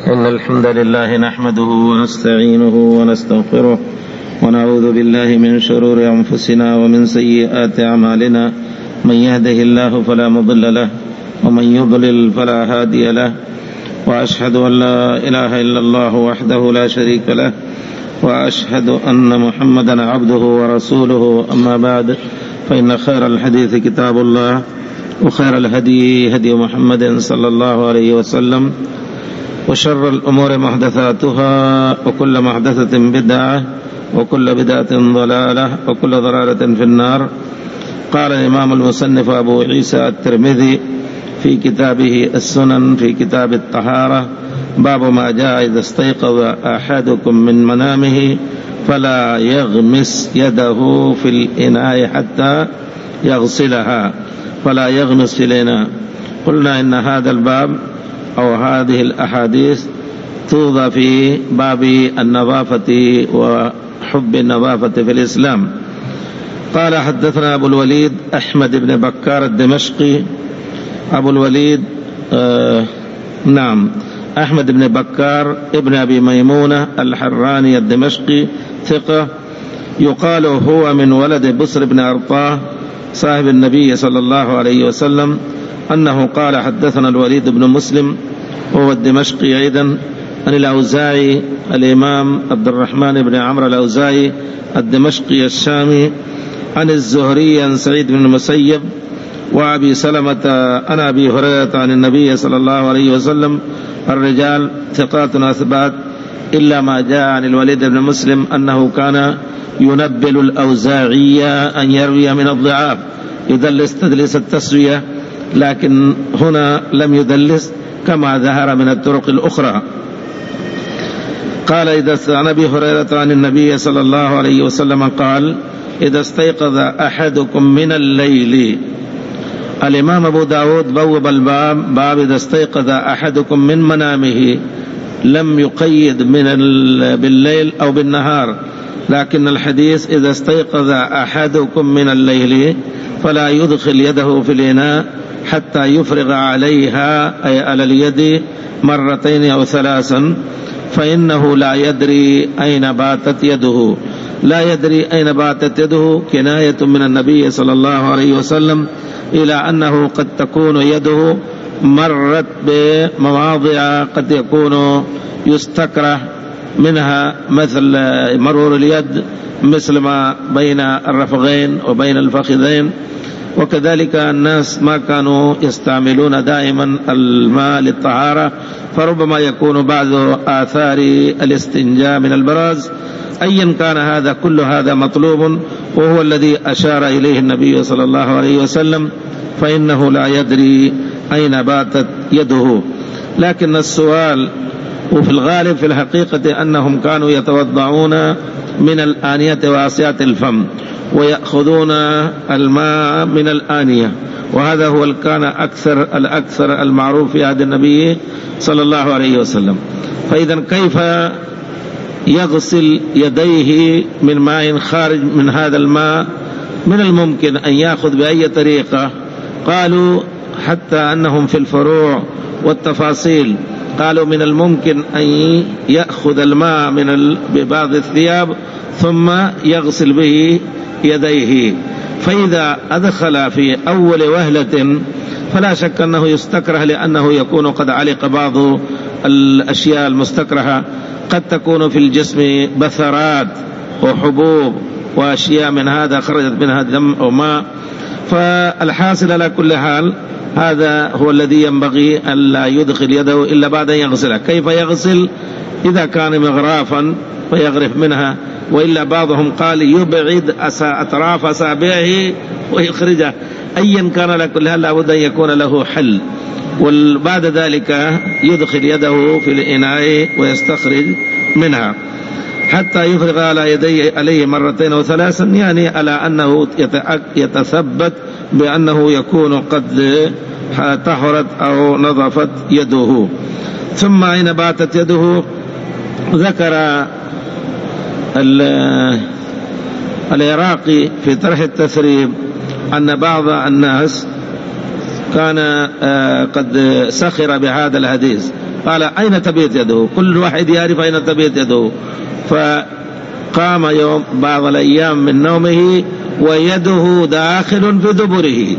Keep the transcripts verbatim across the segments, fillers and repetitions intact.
إن الحمد لله نحمده ونستعينه ونستغفره ونعوذ بالله من شرور أنفسنا ومن سيئات أعمالنا. من يهده الله فلا مضل له ومن يضلل فلا هادي له، وأشهد أن لا إله إلا الله وحده لا شريك له، وأشهد أن محمدا عبده ورسوله. أما بعد، فإن خير الحديث كتاب الله، وخير الهدي هدي محمد صلى الله عليه وسلم، وشر الأمور محدثاتها، وكل محدثة بدعة، وكل بدعة ضلالة، وكل ضلالة في النار. قال الإمام المصنف أبو عيسى الترمذي في كتابه السنن في كتاب الطهارة: باب ما جاء إذا استيقظ أحدكم من منامه فلا يغمس يده في الإناء حتى يغسلها، فلا يغمس في الإناء. قلنا إن هذا الباب أو هذه الأحاديث توضع في باب النظافة وحب النظافة في الإسلام. قال: حدثنا أبو الوليد أحمد بن بكار الدمشقي. أبو الوليد آه نعم أحمد بن بكار ابن أبي ميمونة الحراني الدمشقي، ثقة، يقال هو من ولد بصر بن أرطاه صاحب النبي صلى الله عليه وسلم، أنه قال: حدثنا الوليد بن مسلم وهو الدمشقي أيضا عن الأوزاعي الإمام عبد الرحمن بن عمرو الأوزاعي الدمشقي الشامي، عن الزهري عن سعيد بن المسيب وأبي سلمة عن أبي هريرة عن النبي صلى الله عليه وسلم. الرجال ثقات أثبات، إلا ما جاء عن الوليد بن مسلم أنه كان ينبل الأوزاعي أن يروي من الضعاف، يدلس تدليس التسوية، لكن هنا لم يدلس كما ظهر من الطرق الأخرى. قال: إذا عن أبي هريرة عن النبي صلى الله عليه وسلم قال: إذا استيقظ أحدكم من الليل. الإمام أبو داود بوب الباب باب إذا استيقظ أحدكم من منامه، لم يقيد من بالليل أو بالنهار، لكن الحديث إذا استيقظ أحدكم من الليل فلا يدخل يده في الإناء حتى يفرغ عليها، أي على اليد، مرتين أو ثلاثا، فإنه لا يدري أين باتت يده. لا يدري أين باتت يده كناية من النبي صلى الله عليه وسلم إلى أنه قد تكون يده مرت بمواضع قد يكون يستكره منها، مثل مرور اليد، مثل ما بين الرفغين وبين الفخذين. وكذلك الناس ما كانوا يستعملون دائما الماء للطهارة، فربما يكون بعض آثار الاستنجاء من البراز. أيا كان، هذا كل هذا مطلوب، وهو الذي أشار إليه النبي صلى الله عليه وسلم، فإنه لا يدري أين باتت يده. لكن السؤال، وفي الغالب في الحقيقة أنهم كانوا يتوضعون من الآنية واسعة الفم، ويأخذون الماء من الآنية، وهذا هو كان أكثر الأكثر المعروف في عهد النبي صلى الله عليه وسلم. فإذا كيف يغسل يديه من ماء خارج من هذا الماء؟ من الممكن أن يأخذ بأي طريقة. قالوا حتى أنهم في الفروع والتفاصيل قالوا من الممكن أن يأخذ الماء من ببعض الثياب ثم يغسل به يديه، فإذا أدخل في أول وهلة فلا شك أنه يستكره، لأنه يكون قد علق بعض الأشياء المستكرهة، قد تكون في الجسم بثرات وحبوب وأشياء من هذا خرجت منها دم أو ماء. فالحاصل على كل حال هذا هو الذي ينبغي أن لا يدخل يده إلا بعد أن يغسلها. كيف يغسل؟ إذا كان مغرافا فيغرف منها، وإلا بعضهم قال يبعد أطراف أصابعه ويخرجها. أيا كان على كل حال لابد أن يكون له حل، وبعد ذلك يدخل يده في الإناء ويستخرج منها حتى يفرغ على يديه عليه مرتين أو ثلاثا، يعني على أنه يتثبت بأنه يكون قد طهرت أو نظفت يده. ثم أين باتت يده؟ ذكر العراقي في طرح التثريب أن بعض الناس كان قد سخر بهذا الحديث، قال أين تبيت يده؟ كل واحد يعرف أين تبيت يده. فقام يوم بعض الأيام من نومه ويده داخل في دبره.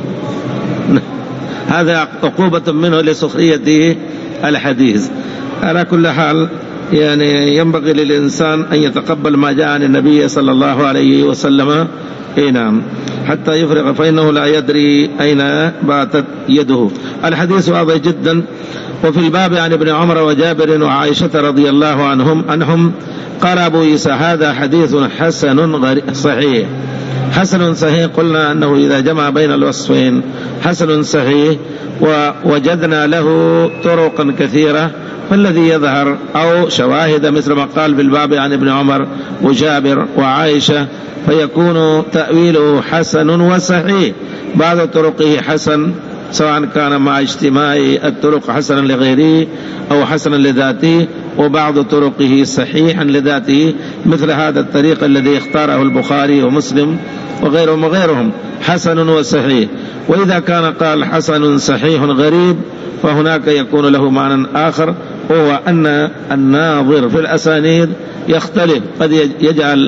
هذا عقوبة منه لسخريته الحديث. على كل حال يعني ينبغي للإنسان أن يتقبل ما جاء عن النبي صلى الله عليه وسلم نعم حتى يفرغ، فإنه لا يدري أين باتت يده. الحديث واضح جدا. وفي الباب عن ابن عمر وجابر وعائشة رضي الله عنهم أنهم قال أبو عيسى هذا حديث حسن صحيح. حسن صحيح قلنا أنه إذا جمع بين الوصفين حسن صحيح ووجدنا له طرقا كثيرة، فالذي يظهر أو شواهد مثل ما قال في الباب عن ابن عمر وجابر وعائشة فيكون تأويله حسن وصحيح. بعض طرقه حسن سواء كان مع اجتماع الطرق حسنا لغيره أو حسنا لذاته، وبعض طرقه صحيحا لذاته مثل هذا الطريق الذي اختاره البخاري ومسلم وغيرهم وغيرهم حسن وصحيح. وإذا كان قال حسن صحيح غريب فهناك يكون له معنى آخر، وهو أن الناظر في الأسانيد يختلف، قد يجعل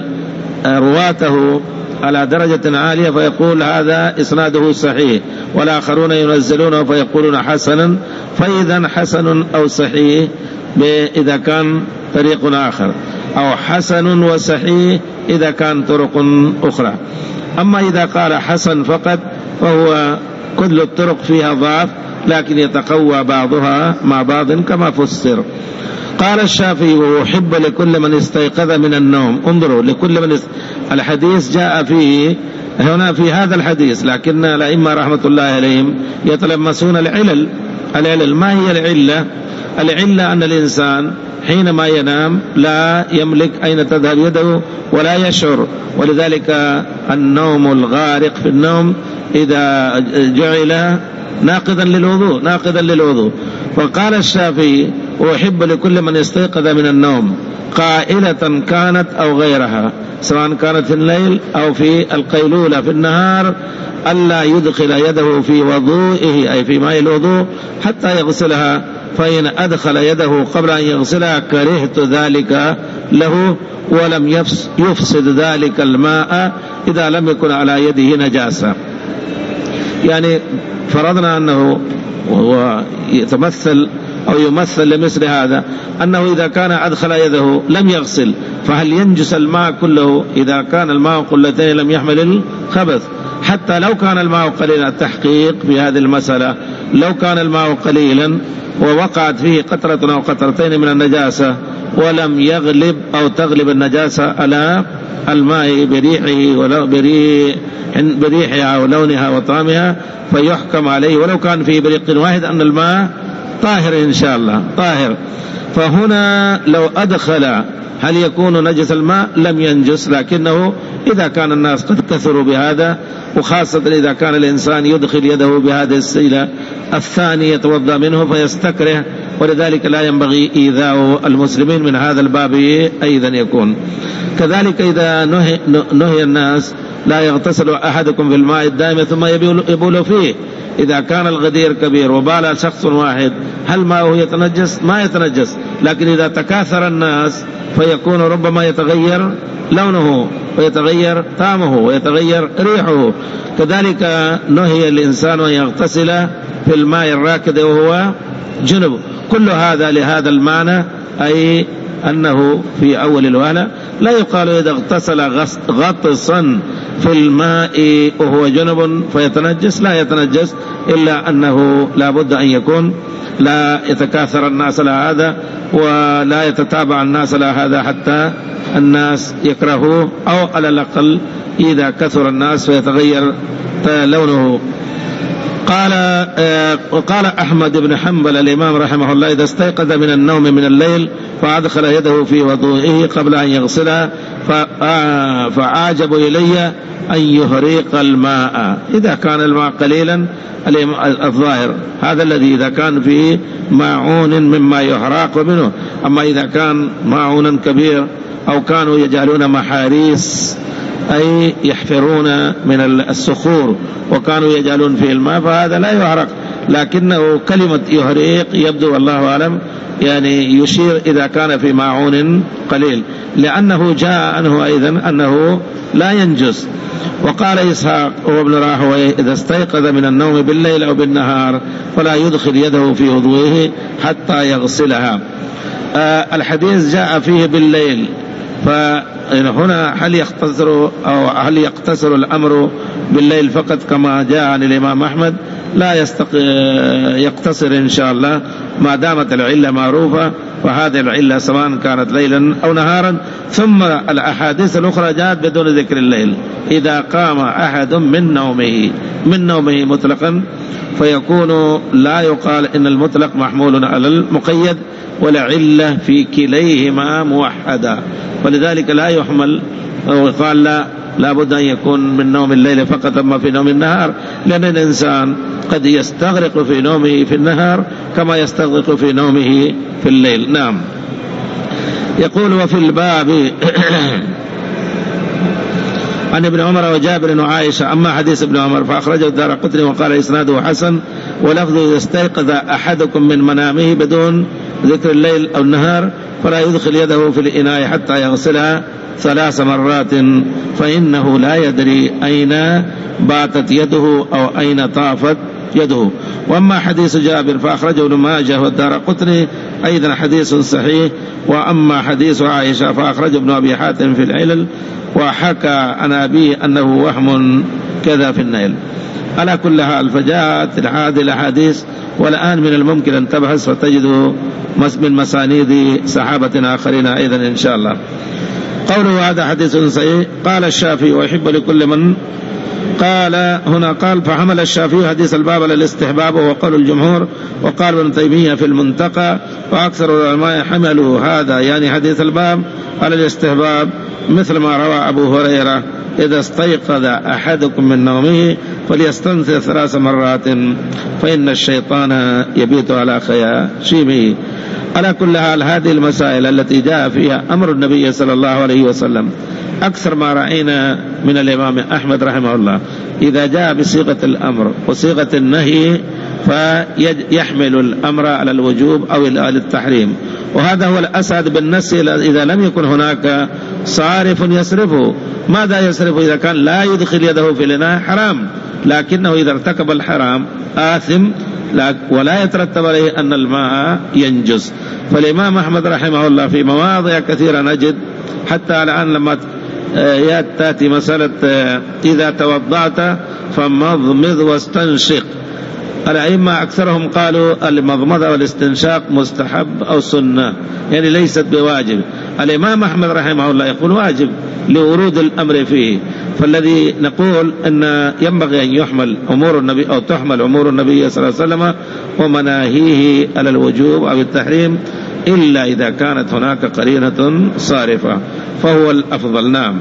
رواته على درجة عالية فيقول هذا إسناده صحيح، والآخرون ينزلونه فيقولون حسنا. فإذا حسن أو صحيح إذا كان طريق آخر، أو حسن وصحيح إذا كان طرق أخرى. أما إذا قال حسن فقط فهو كل الطرق فيها ضعف لكن يتقوى بعضها مع بعض كما فسر. قال الشافعي ويحب لكل من استيقظ من النوم. انظروا لكل من است... الحديث جاء فيه هنا في هذا الحديث، لكن الأئمة رحمة الله عليهم يتلمسون العلل. العلل ما هي العلة؟ العلة أن الإنسان حينما ينام لا يملك أين تذهب يده ولا يشعر، ولذلك النوم الغارق في النوم إذا جعل ناقضا للوضوء ناقضا للوضوء. وقال الشافعي ويحب لكل من استيقظ من النوم قائلة كانت أو غيرها، سواء كانت في الليل أو في القيلولة في النهار، ألا يدخل يده في وضوئه أي في ماء الوضوء حتى يغسلها، فإن أدخل يده قبل أن يغسلها كرهت ذلك له ولم يفسد ذلك الماء إذا لم يكن على يده نجاسة. يعني فرضنا أنه يتمثل أو يمثل لمثل هذا أنه إذا كان أدخل يده لم يغسل، فهل ينجس الماء كله؟ إذا كان الماء قلتين لم يحمل الخبث. حتى لو كان الماء قليلا، التحقيق في هذه المسألة لو كان الماء قليلا ووقعت فيه قطرة أو قطرتين من النجاسة ولم يغلب أو تغلب النجاسة على الماء بريحه ولو بريح بريحها أو لونها وطعمها فيحكم عليه ولو كان فيه بريق واحد أن الماء طاهر إن شاء الله طاهر. فهنا لو أدخل هل يكون نجس الماء؟ لم ينجس، لكنه إذا كان الناس قد كثروا بهذا، وخاصة إذا كان الإنسان يدخل يده بهذه السيلة الثاني يتوضأ منه فيستكره، ولذلك لا ينبغي إيذاء المسلمين من هذا الباب أيضا يكون. كذلك إذا نهي, نهي الناس لا يغتسل أحدكم في الماء الدائم ثم يبول فيه. إذا كان الغدير كبير وبال شخص واحد هل ماءه يتنجس؟ ما يتنجس، لكن إذا تكاثر الناس فيكون ربما يتغير لونه ويتغير طعمه ويتغير ريحه. كذلك نهي الإنسان أن يغتسل في الماء الراكد وهو جنب. كل هذا لهذا المعنى، أي أنه في أول الوهلة لا يقال إذا اغتسل غطسا في الماء وهو جنب فيتنجس، لا يتنجس، إلا أنه لا بد أن يكون لا يتكاثر الناس على هذا ولا يتتابع الناس على هذا حتى الناس يكرهوه، أو على الأقل إذا كثر الناس فيتغير لونه. قال وقال أحمد بن حنبل الإمام رحمه الله إذا استيقظ من النوم من الليل فأدخل يده في وضوئه قبل أن يغسلها فعاجب إلي أن يهريق الماء. إذا كان الماء قليلا الظاهر هذا الذي إذا كان فيه ماعون مما يحرق منه، أما إذا كان ماعون كبير أو كانوا يجعلون محاريس أي يحفرون من الصخور وكانوا يجعلون فيه الماء فهذا لا يحرق، لكنه كلمة يهريق يبدو والله أعلم يعني يشير إذا كان في ماعون قليل، لأنه جاء عنه أيضا أنه لا ينجس. وقال إسحاق وابن راهويه إذا استيقظ من النوم بالليل أو بالنهار فلا يدخل يده في وضوئه حتى يغسلها. آه الحديث جاء فيه بالليل، فهنا هل يختصر أو هل يقتصر الأمر بالليل فقط كما جاء عن الإمام أحمد؟ لا يستق... يقتصر إن شاء الله ما دامت العلة معروفة، وهذه العلة سواء كانت ليلا أو نهارا. ثم الأحاديث الأخرى جاءت بدون ذكر الليل. إذا قام أحد من نومه من نومه مطلقا فيكون لا يقال إن المطلق محمول على المقيد، والعلة في كليهما موحدة، ولذلك لا يحمل وقال لا لا بد أن يكون من نوم الليل فقط أما في نوم النهار، لأن الإنسان قد يستغرق في نومه في النهار كما يستغرق في نومه في الليل. نعم. يقول وفي الباب عن ابن عمر وجابر وعائشة. أما حديث ابن عمر فأخرجه الدارقطني وقال إسناده حسن، ولفظ إذا استيقظ أحدكم من منامه بدون ذكر الليل أو النهار فلا يدخل يده في الإناء حتى يغسلها ثلاث مرات فإنه لا يدري أين باتت يده أو أين طافت يده. وأما حديث جابر فأخرجه ابن ماجه والدارقطني أيضا حديث صحيح. وأما حديث عائشة فأخرجه ابن أبي حاتم في العلل، وحكى عن أبيه أنه وهم كذا في النيل. على كل حال فجاءت هذه الأحاديث، والآن من الممكن أن تبحث فتجد من مسانيد صحابة آخرين أيضا إن شاء الله. قوله هذا حديث صحيح. قال الشافعي ويحب لكل من قال هنا قال فحمل الشافعي حديث الباب على الاستحباب وهو قول الجمهور، وقال ابن تيمية في المنتقى وأكثر العلماء حملوا هذا يعني حديث الباب على الاستحباب، مثل ما روى أبو هريرة إذا استيقظ أحدكم من نومه فليستنثر ثلاث مرات فإن الشيطان يبيت على خياشيمه. على كل حال هذه المسائل التي جاء فيها أمر النبي صلى الله عليه وسلم أكثر ما رأينا من الإمام أحمد رحمه الله إذا جاء بصيغة الأمر وصيغة النهي فيحمل الأمر على الوجوب أو على التحريم، وهذا هو الأسد بالنص إذا لم يكن هناك صارف يصرفه. ماذا يصرفه؟ إذا كان لا يدخل يده في الإناء حرام، لكنه إذا ارتكب الحرام آثم ولا يترتب عليه أن الماء ينجس. فالإمام أحمد رحمه الله في مواضع كثيرة نجد حتى الآن لما تأتي مسألة إذا توضعت فمضمض واستنشق، الأئمة أكثرهم قالوا المضمضة والاستنشاق مستحب أو سنة، يعني ليست بواجب. الإمام أحمد رحمه الله يقول واجب لورود الأمر فيه. فالذي نقول أن ينبغي أن يحمل أمور النبي أو تحمل أمور النبي صلى الله عليه وسلم ومناهيه على الوجوب أو التحريم، إلا إذا كانت هناك قرينة صارفة فهو الأفضل. نعم.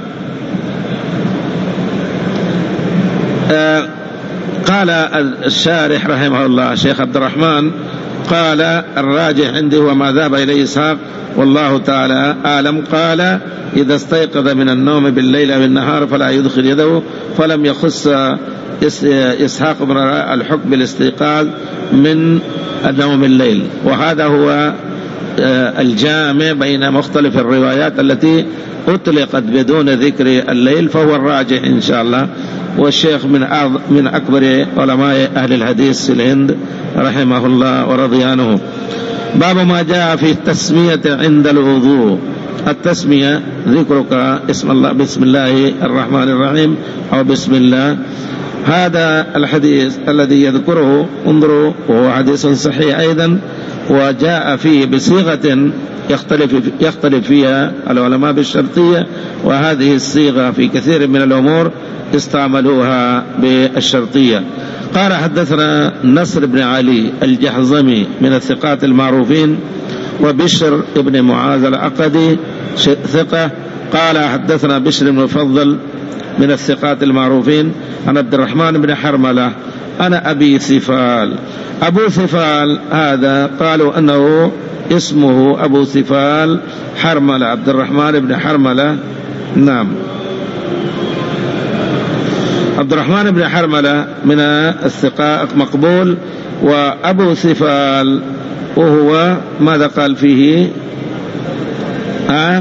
آه قال الشارح رحمه الله شيخ عبد الرحمن قال الراجح عندي وما ذهب إليه إسحاق والله تعالى أعلم. قال إذا استيقظ من النوم بالليل أو النهار فلا يدخل يده، فلم يخص إسحاق بن الحكم بالاستيقاظ من نوم الليل، وهذا هو الجامع بين مختلف الروايات التي أطلقت بدون ذكر الليل، فهو الراجح إن شاء الله. والشيخ من من أكبر علماء أهل الحديث في الهند رحمه الله ورضي عنه. باب ما جاء في التسمية عند الوضوء. التسمية ذكرك اسم الله بسم الله الرحمن الرحيم أو بسم الله. هذا الحديث الذي يذكره انظروا وهو حديث صحيح أيضا، وجاء فيه بصيغة يختلف يختلف فيها العلماء بالشرطية، وهذه الصيغة في كثير من الأمور استعملوها بالشرطية. قال حدثنا نصر بن علي الجحظمي من الثقات المعروفين، وبشر بن معاذ العقدي ثقة. قال حدثنا بشر بن مفضل من الثقات المعروفين عن عبد الرحمن بن حرملة أنا أبي ثفال. أبو ثفال هذا قالوا أنه اسمه أبو ثفال حرملة، عبد الرحمن بن حرملة. نعم، عبد الرحمن بن حرملة من الثقات مقبول. وأبو ثفال وهو ماذا قال فيه؟ آه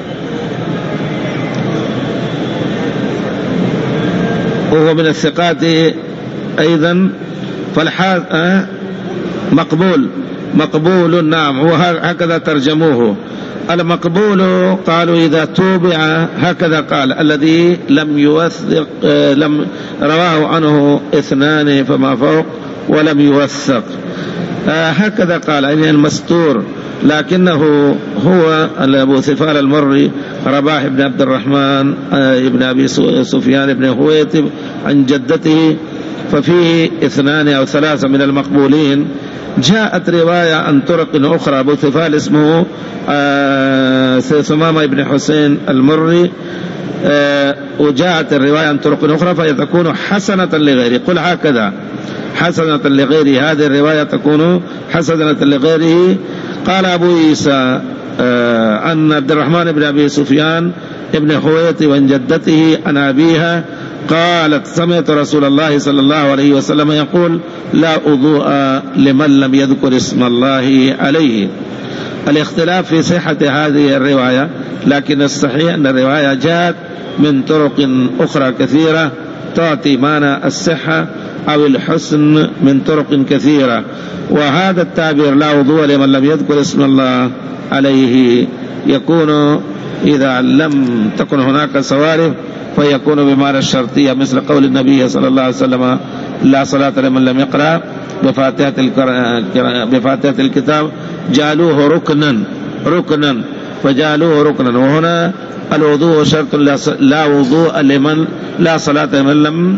وهو من الثقات أيضا. فالحاذ آه مقبول مقبول نعم، وهكذا ترجموه. المقبول قالوا إذا توبع، هكذا قال الذي لم يوثق آه لم رواه عنه اثنان فما فوق ولم يوثق، آه هكذا قال يعني المستور. لكنه هو أبو ثفال المري رباح بن عبد الرحمن آه ابن أبي سفيان بن هويتب عن جدته، ففيه اثنان أو ثلاثة من المقبولين. جاءت رواية عن طرق أخرى أبو ثفال اسمه آه ثمامة بن حسين المري، آه وجاءت الرواية عن طرق أخرى فتكون حسنة لغيره. قل هكذا حسنة لغيره، هذه الرواية تكون حسنة لغيره. قال أبو عيسى آه عن عبد الرحمن بن أبي سفيان ابن حويت وعن جدته عن أبيها قالت سمعت رسول الله صلى الله عليه وسلم يقول لا وضوء لمن لم يذكر اسم الله عليه. الاختلاف في صحة هذه الرواية، لكن الصحيح أن الرواية جاءت من طرق أخرى كثيرة تعطي معنى الصحة أو الحسن من طرق كثيرة. وهذا التعبير لا وضوء لمن لم يذكر اسم الله عليه يكون إذا لم تكن هناك صوارف فيكون بمعنى الشرطية، مثل قول النبي صلى الله عليه وسلم لا صلاة لمن لم يقرأ بفاتحة بفاتحة الكتاب، جعلوه ركنا ركنا فجعلوه ركنا. وهنا الوضوء شرط، لا وضوء لمن لا صلاة لمن لم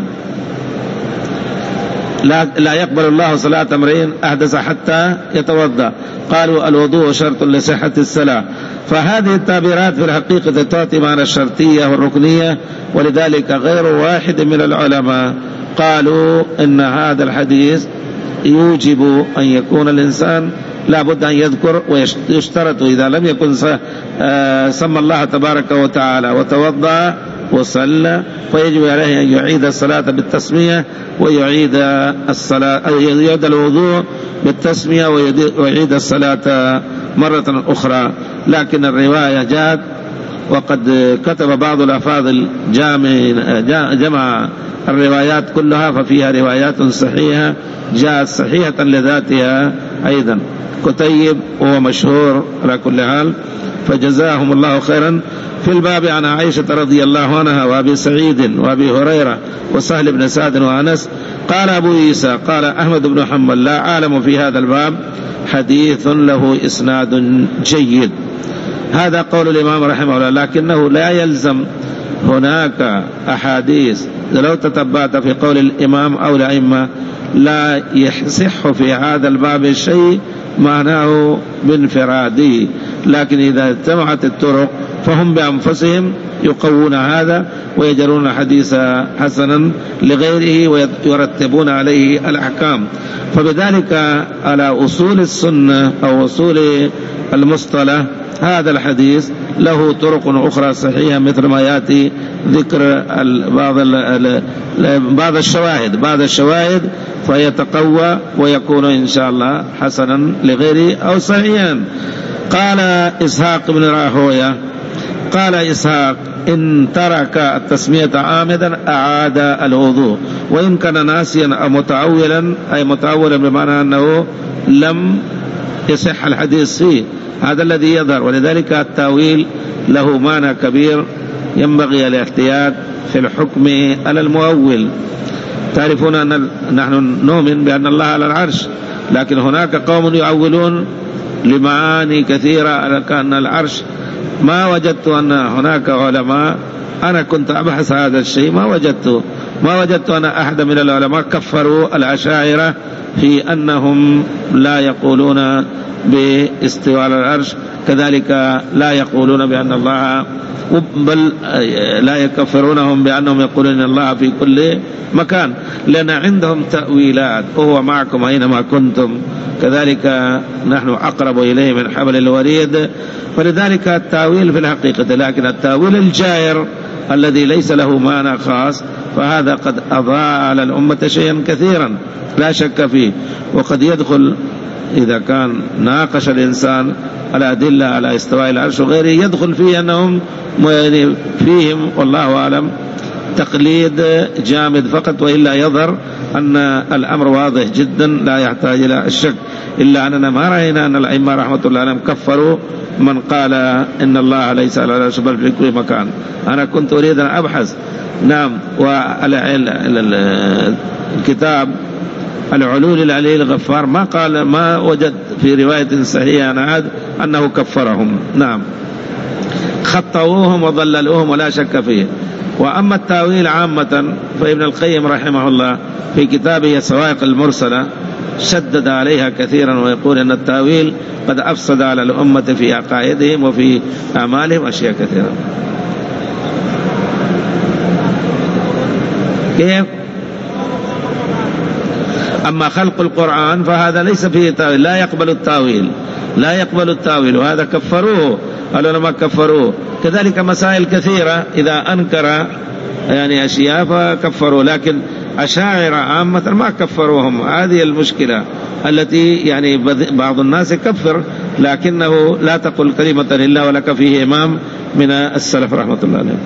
لا, لا يقبل الله صلاة امرئ أحدث حتى يتوضأ. قالوا الوضوء شرط لصحة الصلاة. فهذه التعبيرات في الحقيقة تعطي معنى الشرطية والركنية، ولذلك غير واحد من العلماء قالوا إن هذا الحديث يوجب أن يكون الإنسان لا بد أن يذكر، ويشترط إذا لم يكن سمى الله تبارك وتعالى وتوضأ وصلى فيجب عليه أن يعيد الصلاة بالتسمية ويعيد الصلاة أو يعيد الوضوء بالتسمية ويعيد الصلاة مرة أخرى. لكن الرواية جاءت وقد كتب بعض الأفاضل جامع جمع الروايات كلها، ففيها روايات صحيحة جاءت صحيحة لذاتها أيضا. كتيب وهو مشهور على كل حال، فجزاهم الله خيرا. في الباب عن عائشة رضي الله عنها وأبي سعيد وأبي هريرة وسهل بن سعد وأنس. قال أبو عيسى قال أحمد بن حنبل لا أعلم في هذا الباب حديث له إسناد جيد. هذا قول الإمام رحمه الله، لكنه لا يلزم هناك أحاديث لو تتبعت في قول الإمام أو الأئمة لا يصح في هذا الباب شيء معناه بانفراده، لكن إذا اجتمعت الطرق فهم بأنفسهم يقوون هذا ويجرون حديث حسنا لغيره ويرتبون عليه الأحكام. فبذلك على أصول السنة أو أصول المصطلح هذا الحديث له طرق أخرى صحيحة، مثل ما يأتي ذكر بعض بعض الشواهد بعض الشواهد فيتقوى ويكون إن شاء الله حسنا لغيره أو صحيحا. قال إسحاق بن راهوية قال إسحاق إن ترك التسمية عامدا أعاد الوضوء، وإن كان ناسيا أو متعولا أي متعولا بمعنى أنه لم يصح الحديث فيه، هذا الذي يظهر. ولذلك التاويل له معنى كبير، ينبغي الاحتياط في الحكم على المؤول. تعرفون أن نحن نؤمن بأن الله على العرش، لكن هناك قوم يعولون لمعاني كثيرة على كأن العرش. ما وجدت أن هناك علماء، أنا كنت أبحث هذا الشيء ما وجدت ما وجدت أن أحد من العلماء كفروا الأشاعرة في أنهم لا يقولون باستواء على العرش، كذلك لا يقولون بأن الله، بل لا يكفرونهم بأنهم يقولون أن الله في كل مكان، لأن عندهم تأويلات وهو معكم أينما كنتم، كذلك نحن أقرب إليه من حبل الوريد. فلذلك التأويل في الحقيقة، لكن التأويل الجائر الذي ليس له معنى خاص فهذا قد أضاع على الأمة شيئا كثيرا لا شك فيه. وقد يدخل إذا كان ناقش الإنسان الأدلة على استواء العرش وغيره يدخل فيه أنهم فيهم والله أعلم تقليد جامد فقط، وإلا يظهر أن الأمر واضح جدا لا يحتاج إلى الشك. إلا أننا ما رأينا أن الأئمة رحمة الله عليهم كفروا من قال إن الله ليس على العرش بل في كل مكان. أنا كنت أريد أن أبحث. نعم. والكتاب العلول العلي الغفار ما قال، ما وجد في رواية صحيحة عن عاد أنه كفرهم. نعم، خطئوهم وضللوهم ولا شك فيه. وأما التاويل عامة فابن القيم رحمه الله في كتابه الصواعق المرسلة شدد عليها كثيرا، ويقول أن التاويل قد أفسد على الأمة في عقائدهم وفي أعمالهم أشياء كثيرة. كيف؟ أما خلق القرآن فهذا ليس فيه تاويل، لا يقبل التاويل، لا يقبل التاويل، وهذا كفروه العلماء كفروه. كذلك مسائل كثيرة إذا أنكر يعني أشياء فكفروا، لكن أشاعرة عامة ما كفروهم. هذه المشكلة التي يعني بعض الناس يكفر لكنه لا تقل كلمة إلا ولك فيه إمام من السلف رحمة الله عليهم.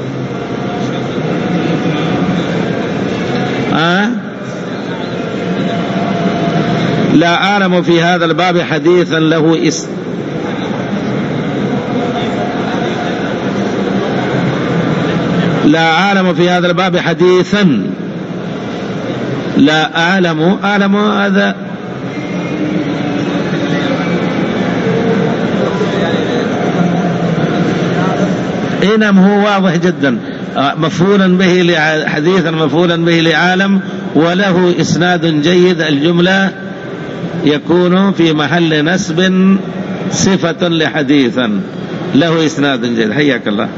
آه؟ لا أعلم في هذا الباب حديثا له اسم لا أعلم في هذا الباب حديثا لا أعلم أعلم هذا إنم هو واضح جدا، مفعولا به حديثا مفعولا به لعالم وله إسناد جيد. الجملة يكون في محل نسب صفة لحديثا له إسناد جيد. حياك الله.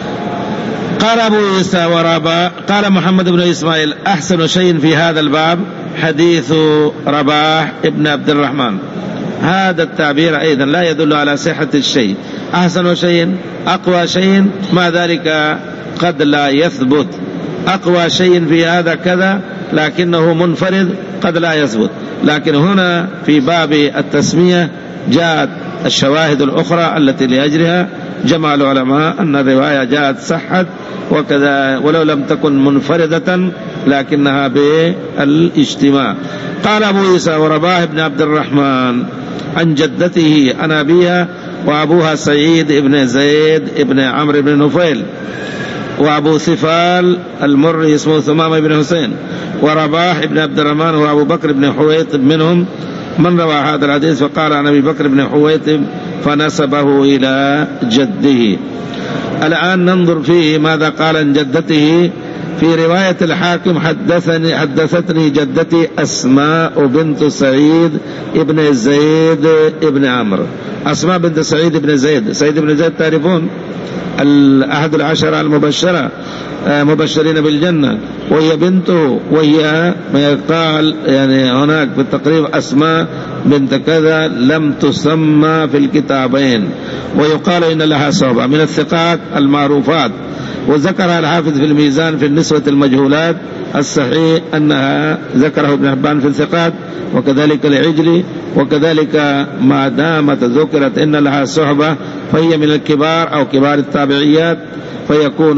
قال أبو عيسى ورباح قال محمد بن إسماعيل أحسن شيء في هذا الباب حديث رباح ابن عبد الرحمن. هذا التعبير أيضا لا يدل على صحة الشيء. أحسن شيء أقوى شيء ما ذلك قد لا يثبت. أقوى شيء في هذا كذا لكنه منفرد قد لا يثبت. لكن هنا في باب التسمية جاءت الشواهد الأخرى التي لأجلها جمع العلماء أن الرواية جاءت صحت وكذا ولو لم تكن منفردة لكنها بالاجتماع. قال أبو عيسى ورباح بن عبد الرحمن عن جدته عن أبيها وأبوها سعيد بن زيد بن عمرو بن نفيل، وأبو ثفال المري اسمه ثمامة بن حسين، ورباح بن عبد الرحمن وأبو بكر بن حويطب منهم من روى هذا الحديث. فقال عن أبي بكر بن حويطب فنسبه إلى جده. الآن ننظر فيه ماذا قال عن جدته. في رواية الحاكم حدثني حدثتني جدتي أسماء بنت سعيد ابن زيد ابن عمرو. أسماء بنت سعيد ابن زيد، سعيد ابن زيد تعرفون أحد العشرة المبشرة مبشرين بالجنة، وهي بنته، وهي ما يقال يعني هناك في التقريب أسماء بنت كذا لم تسمى في الكتابين، ويقال إن لها صحبة من الثقات المعروفات. وذكرها الحافظ في الميزان في النسوة المجهولات. الصحيح أنها ذكره ابن حبان في الثقات وكذلك العجلي، وكذلك ما دامت ذكرت إن لها صحبة فهي من الكبار أو كبار التابعيات فيكون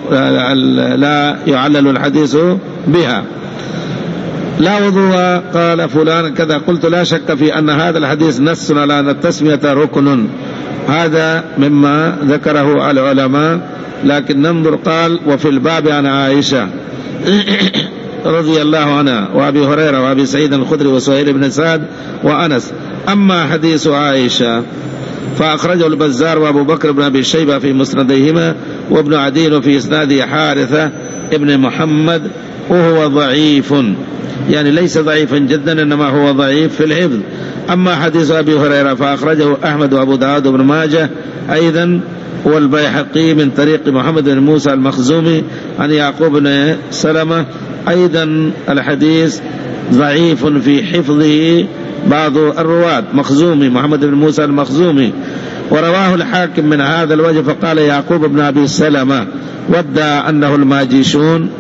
لا يعلل الحديث بها. لا وضوء قال فلان كذا. قلت لا شك في أن هذا الحديث نص على أن التسمية ركن، هذا مما ذكره العلماء. لكن ننظر قال وفي الباب عن عائشة رضي الله عنها وأبي هريرة وأبي سعيد الخدري وسهيل بن سعد وأنس. أما حديث عائشة فأخرجه البزار وأبو بكر بن أبي شيبة في مسنديهما وابن عدين في إسناده حارثة ابن محمد وهو ضعيف، يعني ليس ضعيفا جدا إنما هو ضعيف في الحفظ. أما حديث أبي هريرة فأخرجه أحمد وأبو داود وابن ماجه أيضا والبيهقي من طريق محمد بن موسى المخزومي عن يعقوب بن سلمة أيضا. الحديث ضعيف في حفظه بعض الرواة، مخزومي محمد بن موسى المخزومي. ورواه الحاكم من هذا الوجه فقال يعقوب بن أبي سلمة وادعى أنه الماجشون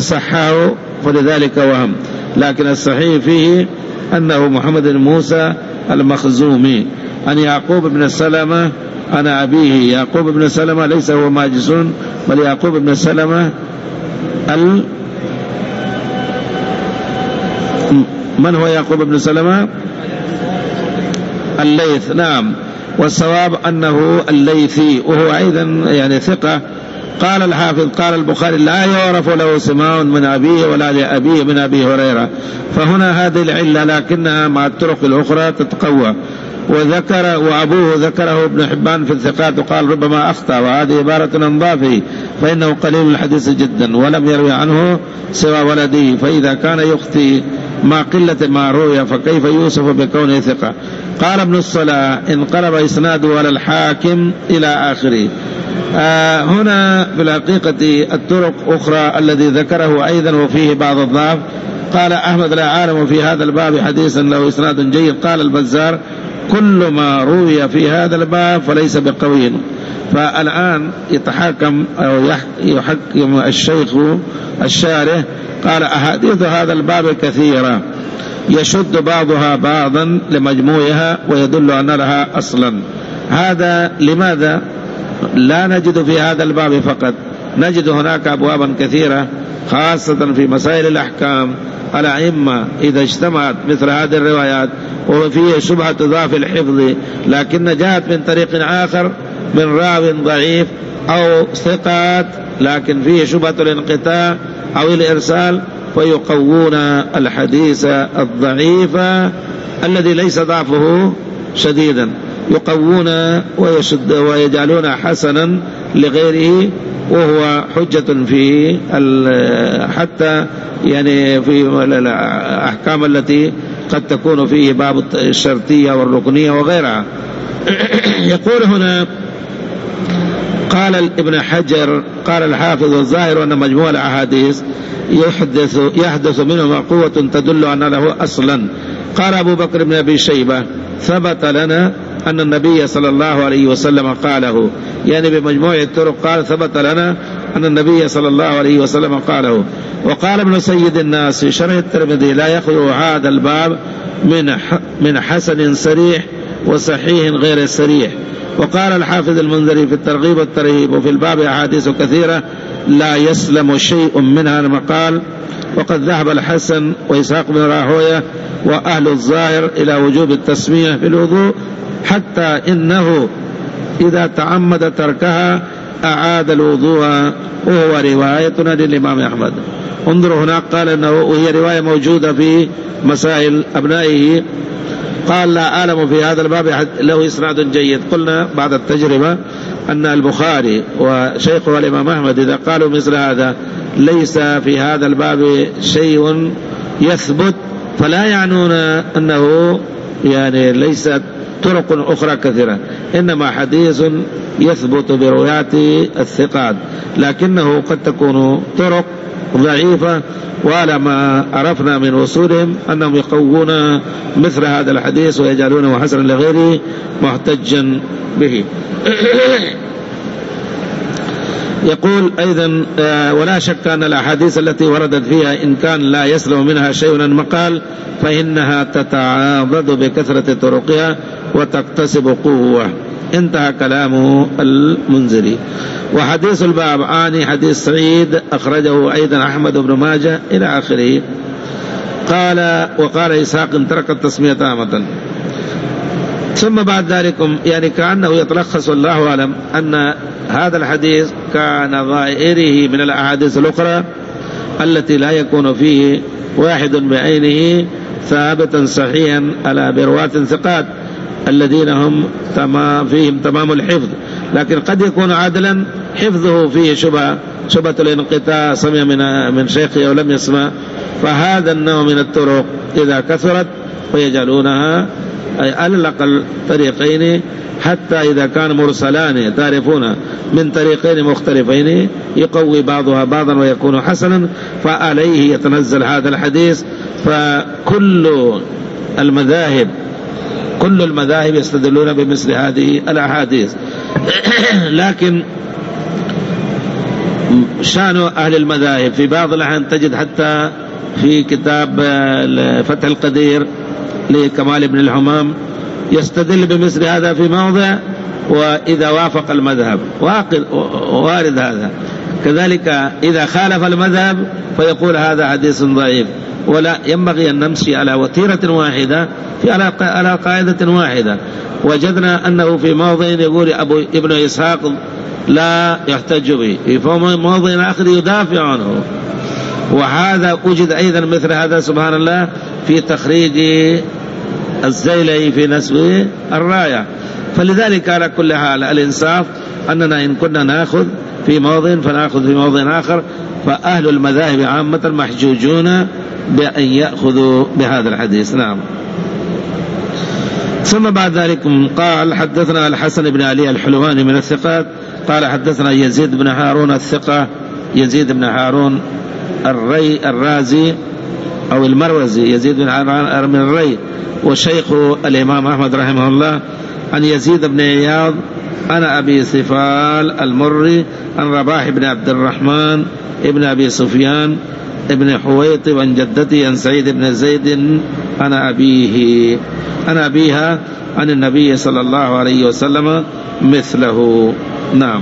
وصححه فلذلك وهم، لكن الصحيح فيه أنه محمد بن موسى المخزومي عن يعقوب بن سلمة عن أبيه. يعقوب بن سلمة ليس هو ماجسون، بل يعقوب بن سلمة ال من هو يعقوب بن سلمة؟ الليث. نعم، والصواب أنه الليثي، وهو أيضا يعني ثقة. قال الحافظ قال البخاري: لا يعرف له سماع من أبيه ولا لأبيه من أبي هريرة. فهنا هذه العلة، لكنها مع الطرق الأخرى تتقوى. وذكر وأبوه ذكره ابن حبان في الثقات، وقال ربما أخطأ، وهذه عبارة عن ضعفه، فإنه قليل الحديث جدا، ولم يروي عنه سوى ولده، فإذا كان يخطي مع قلة ما روي فكيف يوصف بكونه ثقة؟ قال ابن الصلاح: انقلب إسناده على الحاكم إلى آخره. آه هنا في الحقيقة الطرق أخرى الذي ذكره أيضا وفيه بعض الضعف. قال أحمد: لا أعلم في هذا الباب حديثا له إسناد جيد. قال البزار: كل ما روي في هذا الباب فليس بقوي. فالآن يتحاكم أو يحكم الشيخ الشارح، قال: أحاديث هذا الباب كثيرة يشد بعضها بعضا لمجموعها ويدل أن لها أصلا. هذا لماذا لا نجد في هذا الباب فقط؟ نجد هناك أبوابا كثيرة، خاصة في مسائل الأحكام. الأئمة إذا اجتمعت مثل هذه الروايات وفيه شبهة ضعف الحفظ، لكن جاءت من طريق آخر من راو ضعيف أو ثقات لكن فيه شبهة الانقطاع أو الإرسال، فيقوون الحديث الضعيف الذي ليس ضعفه شديدا، يقوون ويشد ويجعلون حسنا لغيره، وهو حجة في حتى يعني في الأحكام التي قد تكون فيه باب الشرطية والركنية وغيرها. يقول هنا قال ابن حجر قال الحافظ: الظاهر أن مجموع الأحاديث يحدث, يحدث منهما قوة تدل أن له أصلا. قال أبو بكر بن أبي شيبة: ثبت لنا أن النبي صلى الله عليه وسلم قاله، يعني بمجموع الطرق قال ثبت لنا أن النبي صلى الله عليه وسلم قاله. وقال ابن سيد الناس في شرح الترمذي: لا يخلو هذا الباب من من حسن صريح وصحيح غير الصريح. وقال الحافظ المنذري في الترغيب والترهيب: وفي الباب أحاديث كثيرة لا يسلم شيء منها المقال. وقد ذهب الحسن وإسحاق بن راهويه وأهل الظاهر إلى وجوب التسمية في الوضوء، حتى إنه إذا تعمد تركها أعاد الوضوء، وهو روايتنا للإمام أحمد. انظروا هناك قال أنه وهي رواية موجودة في مسائل أبنائه. قال: لا أعلم في هذا الباب له إسناد جيد. قلنا بعد التجربة أن البخاري وشيخه الإمام أحمد إذا قالوا مثل هذا ليس في هذا الباب شيء يثبت، فلا يعنون أنه يعني ليست طرق أخرى كثيرة، إنما حديث يثبت بروايات الثقات، لكنه قد تكون طرق ضعيفة، وعلى ما عرفنا من وصولهم أنهم يقوون مثل هذا الحديث ويجعلونه حسنا لغيره محتجا به. يقول أيضا: ولا شك أن الأحاديث التي وردت فيها إن كان لا يسلم منها شيء المقال فإنها تتعاضد بكثرة طرقها وتكتسب قوة. انتهى كلامه المنذري. وحديث الباب آني حديث سعيد أخرجه أيضا أحمد بن ماجه إلى آخره. قال وقال إسحاق: ترك التسمية تامة. ثم بعد ذلك يعني كأنه يتلخص والله أعلم أن هذا الحديث كان ظاهره من الأحاديث الأخرى التي لا يكون فيه واحد بعينه ثابتا صحيحا على برواة ثقات الذين هم تمام فيهم تمام الحفظ، لكن قد يكون عدلا حفظه فيه شبهة شبهة الانقطاع، سمع من من شيخه ولم يسمع. فهذا النوع من الطرق إذا كثرت ويجعلونها أي على الأقل طريقين، حتى إذا كان مرسلان تعرفون من طريقين مختلفين يقوي بعضها بعضا ويكون حسنا، فعليه يتنزل هذا الحديث. فكل المذاهب كل المذاهب يستدلون بمثل هذه الأحاديث. لكن شأن أهل المذاهب في بعض الأحيان تجد حتى في كتاب فتح القدير لكمال بن الحمام يستدل بمثل هذا في موضع وإذا وافق المذهب وارد هذا، كذلك إذا خالف المذهب فيقول هذا حديث ضعيف. ولا ينبغي أن نمشي على وتيرة واحدة في على قاعدة واحدة. وجدنا أنه في موضع يقول أبو ابن إسحاق لا يحتج به، في موضع آخر يدافع عنه، وهذا وجد أيضا مثل هذا سبحان الله في تخريج الزيلعي في نسب الراية. فلذلك على كل حال الإنصاف أننا إن كنا نأخذ في موضع فنأخذ في موضع آخر، فأهل المذاهب عامة محجوجون بأن يأخذوا بهذا الحديث. نعم. ثم بعد ذلك قال حدثنا الحسن بن علي الحلواني من الثقات قال حدثنا يزيد بن هارون الثقة، يزيد بن هارون الري الرازي أو المروزي، يزيد بن هارون من الري وشيخ الإمام أحمد رحمه الله، عن يزيد بن عياض عن أبي سفال المري عن رباح بن عبد الرحمن ابن أبي سفيان ابن حويطب عن جدته عن سعيد بن زيد عن أبيه عن أبيها عن النبي صلى الله عليه وسلم مثله. نعم.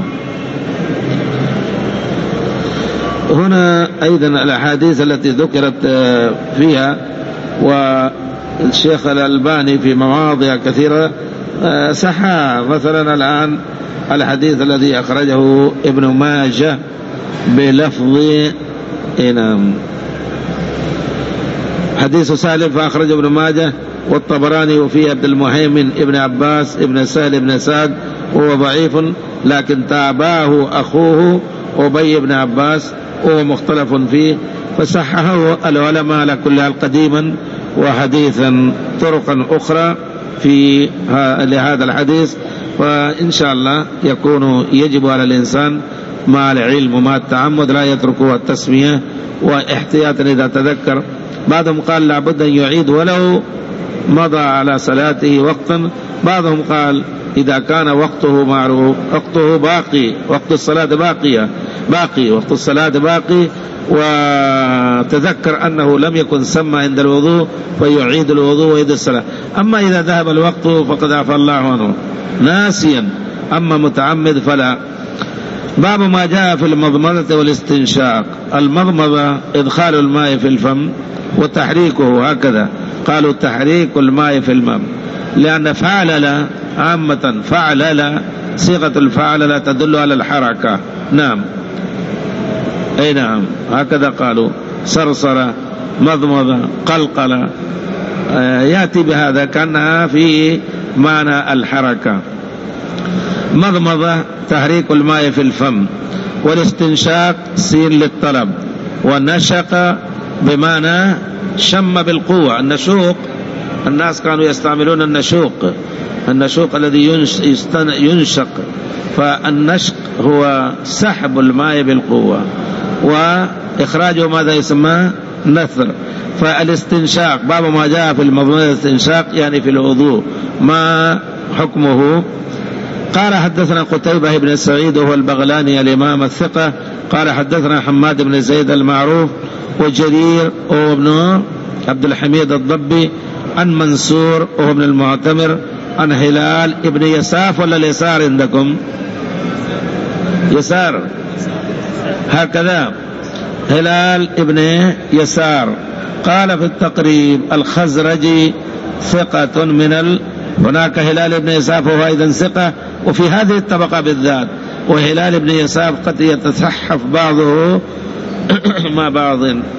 هنا أيضا الأحاديث التي ذكرت فيها، والشيخ الألباني في مواضع كثيرة صححها، مثلا الآن الحديث الذي أخرجه ابن ماجه بلفظ إنام حديث سالم فأخرجه ابن ماجه والطبراني وفيه عبد المهيمن ابن عباس ابن سهل ابن سعد وهو ضعيف، لكن تابعه أخوه أبي بن عباس وهو مختلف فيه، فصححه العلماء على كل حال قديما وحديثا طرقا أخرى في لهذا الحديث. وإن شاء الله يكون يجب على الإنسان مع العلم ومع التعمد لا يتركه التسمية، واحتياطا إذا تذكر. بعضهم قال لابد أن يعيد ولو مضى على صلاته وقتا، بعضهم قال إذا كان وقته معروف وقته باقي، وقت الصلاة باقية باقي وقت الصلاة باقي، وتذكر أنه لم يكن سمى عند الوضوء فيعيد الوضوء ويعيد الصلاة. أما إذا ذهب الوقت فقد عفى الله عنه ناسيا، أما متعمد فلا. باب ما جاء في المضمضة والاستنشاق. المضمضة إدخال الماء في الفم وتحريكه، هكذا قالوا تحريك الماء في الفم، لأن فعلل عامة فعلل صيغة الفعلل تدل على الحركة. نعم أي نعم هكذا قالوا، صرصرة مضمضة قلقلة يأتي بهذا كأنها في معنى الحركة. مضمضة تحريك الماء في الفم، والاستنشاق سين للطلب، والنشق بمعنى شم بالقوة. النشوق الناس كانوا يستعملون النشوق، النشوق الذي ينشق، فالنشق هو سحب الماء بالقوة، وإخراجه ماذا يسمى نثر. فالاستنشاق باب ما جاء في المضمضة الاستنشاق يعني في الوضوء، ما حكمه؟ قال حدثنا قتيبة بن سعيد وهو البغلاني الإمام الثقة قال حدثنا حماد بن زيد المعروف وجرير وهو ابن عبد الحميد الضبي عن منصور وهو ابن المعتمر عن هلال ابن يساف، ولا اليسار عندكم؟ يسار هكذا، هلال ابن يسار. قال في التقريب الخزرجي ثقة من ال... هناك هلال ابن يساف وهو أيضا ثقة، وفي هذه الطبقة بالذات، وهلال ابن يساف قد يتصحف بعضه مع بعض.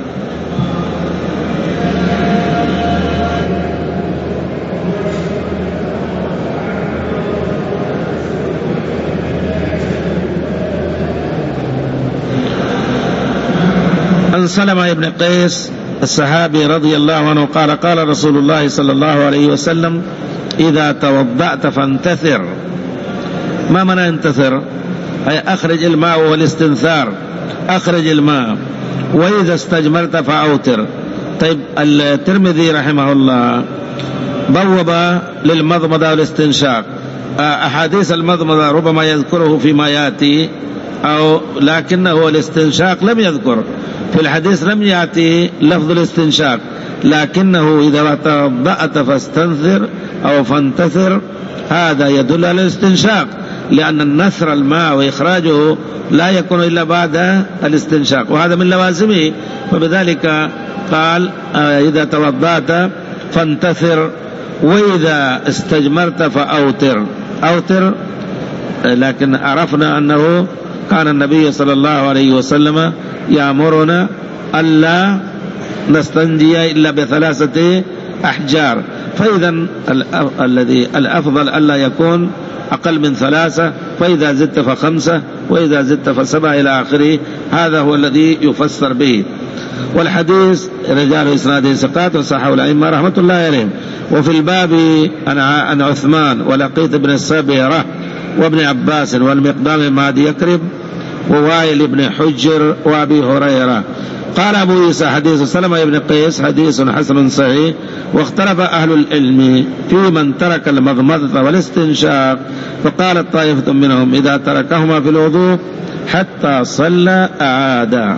عن سلمة بن قيس الصحابي رضي الله عنه قال قال رسول الله صلى الله عليه وسلم إذا توضأت فانتثر. ما معنى انتثر؟ أي أخرج الماء والاستنثار، أخرج الماء. وإذا استجمرت فأوتر. طيب الترمذي رحمه الله بوب للمضمضة والاستنشاق، أحاديث المضمضة ربما يذكره فيما يأتي، أو لكنه الاستنشاق لم يذكر، في الحديث لم يأتي لفظ الاستنشاق، لكنه إذا توضأت فاستنثر أو فانتثر هذا يدل على الاستنشاق، لأن النثر الماء وإخراجه لا يكون إلا بعد الاستنشاق، وهذا من لوازمه. فبذلك قال إذا توضأت فانتثر، وإذا استجمرت فأوتر. أوتر، لكن عرفنا أنه كان النبي صلى الله عليه وسلم يأمرنا ألا نستنجي إلا بثلاثة أحجار، فإذا الذي الأفضل ألا يكون أقل من ثلاثة، فإذا زدت فخمسة، وإذا زدت فسبعة إلى آخره. هذا هو الذي يفسر به. والحديث رجال إسناده ثقات وصححه الأئمة رحمة الله عليهم. وفي الباب عن عثمان ولقيط بن السبيرة وابن عباس والمقدام بن معدي يكرب ووائل بن حجر وأبي هريرة. قال أبو عيسى حديث سلمة بن قيس حديث حسن صحيح. واختلف أهل العلم في من ترك المضمضة والاستنشاق، فقالت طائفة منهم إذا تركهما في الوضوء حتى صلى أعادا،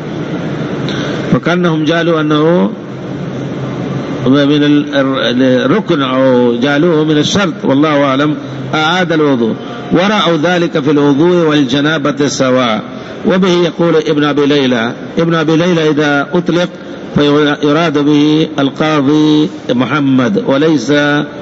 فكأنهم جالوا أنه من الركن أو جالوه من الشرط، والله أعلم. أعاد الوضوء، ورأوا ذلك في الوضوء والجنابة سواء. وبه يقول ابن أبي ليلى. ابن أبي ليلى إذا أطلق فيراد به القاضي محمد وليس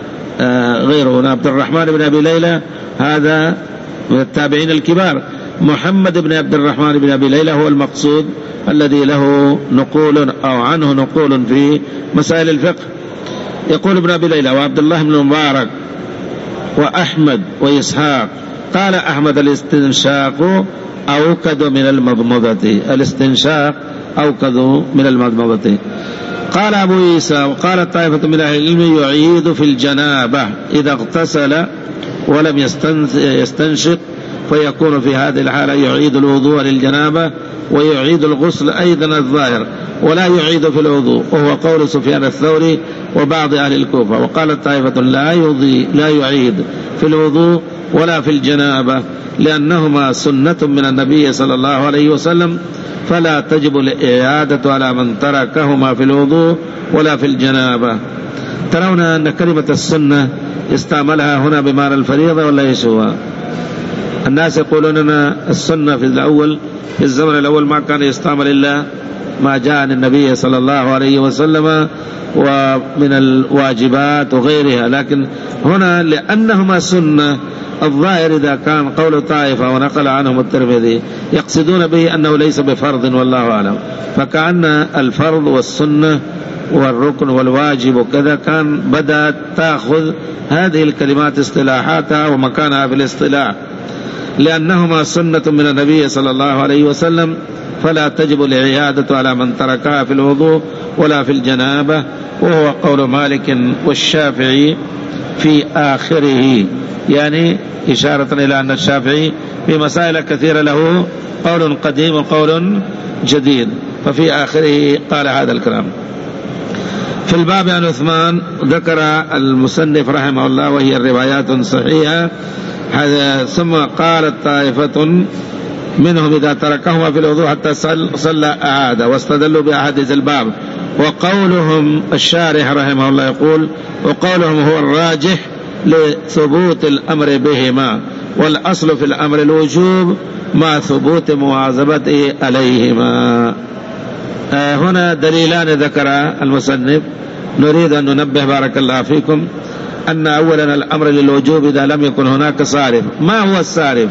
غيره. عبد الرحمن بن أبي ليلى هذا من التابعين الكبار. محمد بن عبد الرحمن بن أبي ليلى هو المقصود الذي له نقول أو عنه نقول في مسائل الفقه. يقول ابن أبي ليلى وعبد الله بن المبارك وأحمد وإسحاق. قال أحمد الاستنشاق أوكد من المضمضة. الاستنشاق أوكد من المضمضة. قال أبو عيسى وقال طائفة من أهل العلم يعيد في الجنابة إذا اغتسل ولم يستنشق، فيكون في هذه الحالة يعيد الوضوء للجنابة ويعيد الغسل أيضا الظاهر، ولا يعيد في الوضوء، وهو قول سفيان الثوري وبعض أهل الكوفة. وقالت طائفة لا يضي لا يعيد في الوضوء ولا في الجنابة، لأنهما سنة من النبي صلى الله عليه وسلم، فلا تجب الإعادة على من تركهما في الوضوء ولا في الجنابة. ترون أن كلمة السنة استعملها هنا بمعنى الفريضة ولا يسوى؟ الناس يقولون أن السنة في الأول في الزمن الأول ما كان يستعمل إلا ما جاء عن النبي صلى الله عليه وسلم ومن الواجبات وغيرها، لكن هنا لأنهما سنة الظاهر إذا كان قول طائفة ونقل عنهم الترمذي يقصدون به أنه ليس بفرض والله أعلم، فكأن الفرض والسنة والركن والواجب وكذا كان بدأت تأخذ هذه الكلمات اصطلاحاتها ومكانها في الاصطلاح، لأنهما سنة من النبي صلى الله عليه وسلم، فلا تجب العيادة على من تركها في الوضوء ولا في الجنابة، وهو قول مالك والشافعي في آخره، يعني إشارة إلى أن الشافعي في مسائل كثيرة له قول قديم وقول جديد، ففي آخره قال هذا الكلام. في الباب عن عثمان ذكر المصنف رحمه الله وهي الروايات صحيحة. ثم قالت طائفة منهم إذا تركهما في الوضوء حتى صلى أعاد، واستدلوا بأحاديث الباب. وقولهم الشارح رحمه الله يقول وقولهم هو الراجح لثبوت الأمر بهما، والأصل في الأمر الوجوب مع ثبوت مواظبته عليهما. آه هنا دليلان ذكر المصنف نريد أن ننبه بارك الله فيكم أن أولا الأمر للوجوب إذا لم يكن هناك صارف. ما هو الصارف؟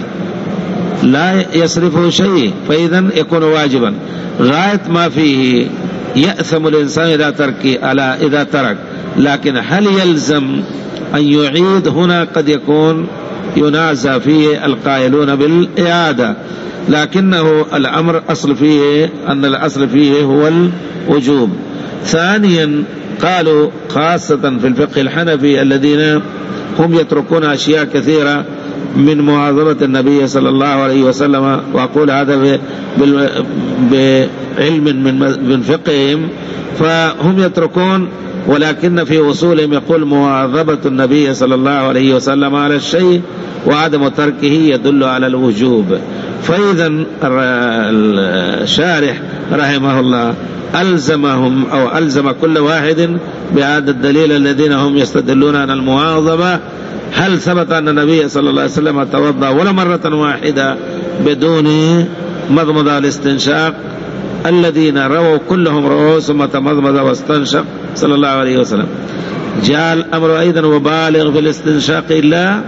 لا يصرفه شيء، فإذا يكون واجبا غاية ما فيه يأثم الإنسان إذا ترك على إذا ترك، لكن هل يلزم أن يعيد؟ هنا قد يكون ينازع فيه القائلون بالإعادة، لكنه الأمر أصل فيه أن الأصل فيه هو الوجوب. ثانيا قالوا خاصة في الفقه الحنفي الذين هم يتركون أشياء كثيرة من مواظبة النبي صلى الله عليه وسلم، وأقول هذا بعلم من فقههم، فهم يتركون ولكن في وصولهم يقول مواظبة النبي صلى الله عليه وسلم على الشيء وعدم تركه يدل على الوجوب. فإذا الشارح رحمه الله ألزمهم أو ألزم كل واحد بهذا الدليل الذين هم يستدلون عن المواظبة. هل ثبت أن النبي صلى الله عليه وسلم توضأ ولا مرة واحدة بدون مضمضة الاستنشاق؟ الذين رووا كلهم رووا ثم تمضمض واستنشق صلى الله عليه وسلم. جاء الأمر أيضا وبالغ في الاستنشاق إلا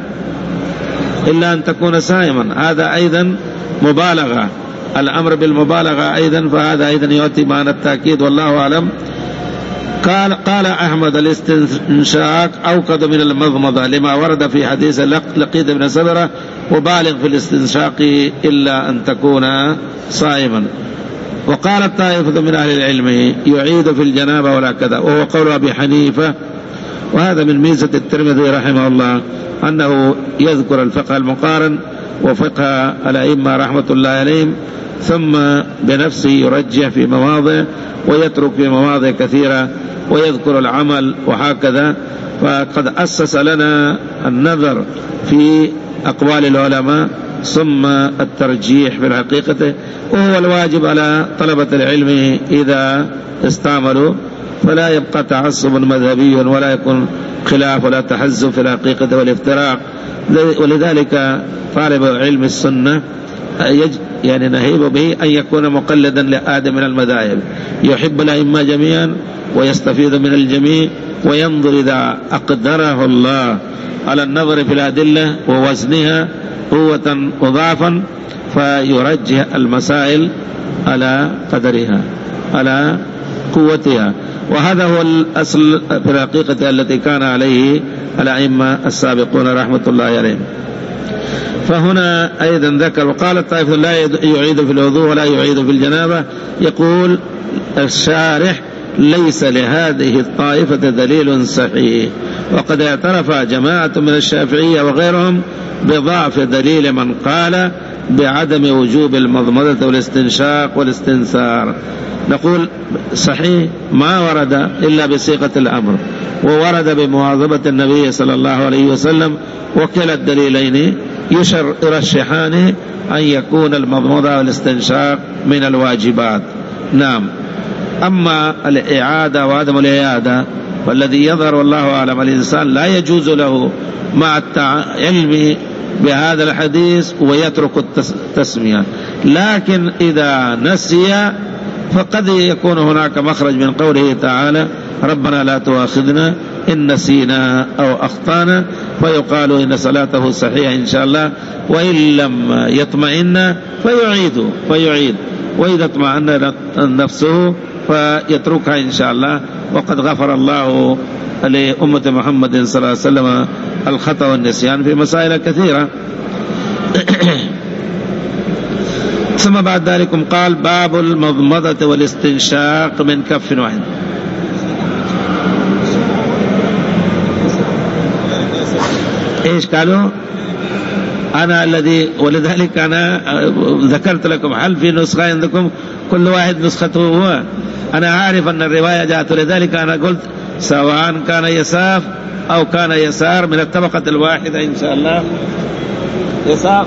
إلا أن تكون صائما، هذا أيضا مبالغة، الأمر بالمبالغة أيضا فهذا أيضا يؤتي معنى التأكيد والله أعلم. قال قال أحمد الاستنشاق أوقد من المضمضة لما ورد في حديث لقيط بن سبرة وبالغ في الاستنشاق إلا أن تكون صائما. وقالت طائفة من أهل العلم يعيد في الجنابة ولا كذا، وهو قول أبي حنيفة. وهذا من ميزة الترمذي رحمه الله أنه يذكر الفقه المقارن وفقه الأئمة رحمة الله عليهم، ثم بنفسه يرجح في مواضع ويترك في مواضع كثيرة ويذكر العمل وهكذا. فقد أسس لنا النظر في أقوال العلماء ثم الترجيح في الحقيقة، وهو الواجب على طلبة العلم إذا استعملوا، فلا يبقى تعصب مذهبي ولا يكون خلاف ولا تحزب في الحقيقة والافتراق. ولذلك طالب علم السنة يعني نهيب به أن يكون مقلدا لآدم من المذاهب، يحب الأئمة جميعا ويستفيد من الجميع، وينظر إذا أقدره الله على النظر في الأدلة ووزنها قوة وضعفا فيرجح المسائل على قدرها على قوتها. وهذا هو الأصل في الحقيقة التي كان عليه الأئمة السابقون رحمة الله عليهم. فهنا أيضا ذكر وقال الطائفة لا يعيد في الوضوء ولا يعيد في الجنابة. يقول الشارح ليس لهذه الطائفة دليل صحيح، وقد اعترف جماعة من الشافعية وغيرهم بضعف دليل من قال بعدم وجوب المضمضة والاستنشاق والاستنثار. نقول صحيح ما ورد إلا بصيغة الأمر، وورد بمواظبة النبي صلى الله عليه وسلم، وكلا الدليلين يرشحان أن يكون المضمضة والاستنشاق من الواجبات. نعم. أما الإعادة وعدم الإعادة والذي يظهر والله أعلم الإنسان لا يجوز له مع العلم بهذا الحديث ويترك التسمية، لكن إذا نسي فقد يكون هناك مخرج من قوله تعالى ربنا لا تؤاخذنا إن نسينا أو أخطأنا، فيقال إن صلاته صحيحة إن شاء الله، وإن لم يطمئن فيعيد فيعيد وإذا اطمئن نفسه فيتركها إن شاء الله. وقد غفر الله لأمة محمد صلى الله عليه وسلم الخطأ والنسيان في مسائل كثيرة. ثم بعد ذلك قال باب المضمضة والاستنشاق من كف واحد. ايش قالوا؟ انا الذي ولذلك انا ذكرت لكم هل في نسخة عندكم؟ كل واحد نسخته هو. انا عارف ان الرواية جاءت، لذلك انا قلت سواء كان يساف او كان يسار من الطبقة الواحدة ان شاء الله يسار،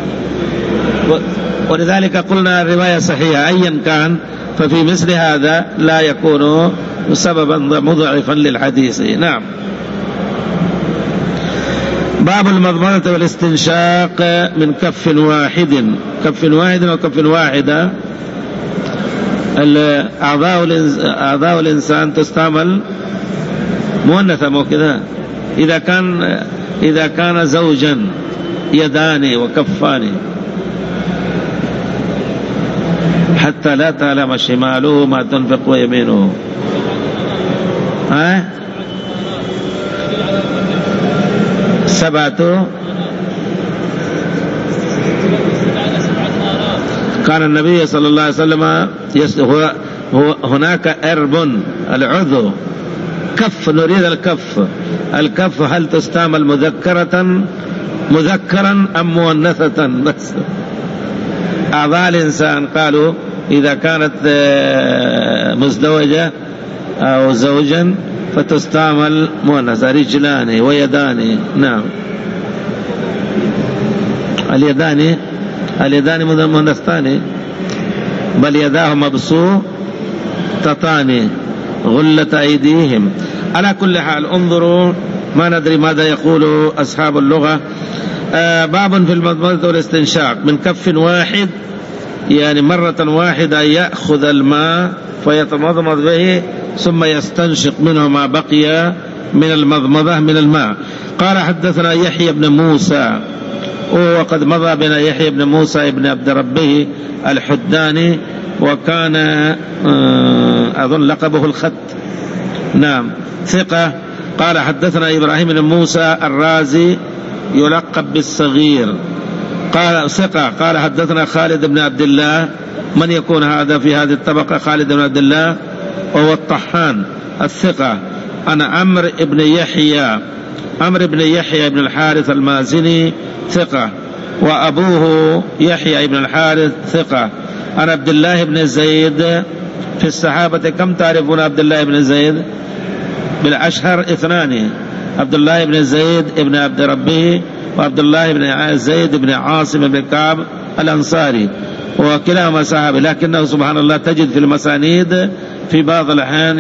ولذلك قلنا الرواية صحيحة أيا كان، ففي مثل هذا لا يكون سببا مضعفا للحديث. نعم. باب المضمضة والاستنشاق من كف واحد. كف واحد وكف واحدة. أعضاء الإنسان تستعمل مؤنثة مو كذا، إذا كان إذا كان زوجا يدان وكفان حتى لا تعلم شماله ما تنفق يمينه. ها سبعة. كان النبي صلى الله عليه وسلم هو هو هناك أرب العضو كف، نريد الكف. الكف هل تستعمل مذكرة مذكرا أم مؤنثة بس؟ أعضاء الإنسان قالوا إذا كانت مزدوجة أو زوجا فتستعمل مؤنثة، رجلان ويدان. نعم. اليدان اليدان مؤنثتان بل يداه مبسوطتان غلة أيديهم. على كل حال انظروا، ما ندري ماذا يقول أصحاب اللغة. آه باب في المضمضة والاستنشاق من كف واحد، يعني مرة واحدة يأخذ الماء فيتمضمض به ثم يستنشق منه ما بقي من المضمضة من الماء. قال حدثنا يحيى بن موسى، وقد مضى بنا يحيى بن موسى بن عبد ربه الحداني، وكان أظن لقبه الخط، نعم، ثقة. قال حدثنا إبراهيم بن موسى الرازي يلقب بالصغير، قال ثقة. قال حدثنا خالد بن عبد الله. من يكون هذا في هذه الطبقة؟ خالد بن عبد الله وهو الطحان الثقة. أنا عمرو بن يحيى عمرو بن يحيى بن الحارث المازني ثقة، وأبوه يحيى بن الحارث ثقة. أنا عبد الله بن زيد في الصحابة كم تعرفون عبد الله بن زيد؟ بالأشهر اثنان، عبد الله بن زيد بن عبد ربه، وعبد الله بن زيد بن عاصم بن كعب الأنصاري، وكلاهما صحابي، لكنه سبحان الله تجد في المسانيد في بعض الأحيان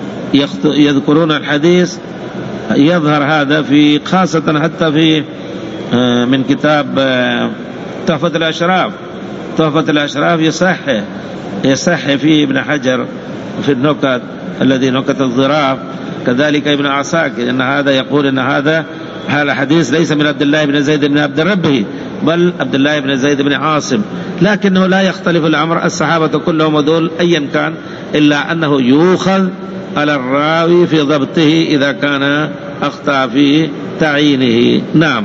يذكرون الحديث يظهر هذا في، خاصة حتى في من كتاب تحفة الأشراف تحفة الأشراف يصح يصح فيه ابن حجر في النكت الذي نكت الظراف، كذلك ابن عساكر ان هذا يقول ان هذا هذا حديث ليس من عبد الله بن زيد بن عبد ربه بل عبد الله بن زيد بن عاصم، لكنه لا يختلف الأمر، الصحابة كلهم ودول أيا كان، إلا أنه يؤخذ على الراوي في ضبطه إذا كان أخطأ في تعيينه. نعم.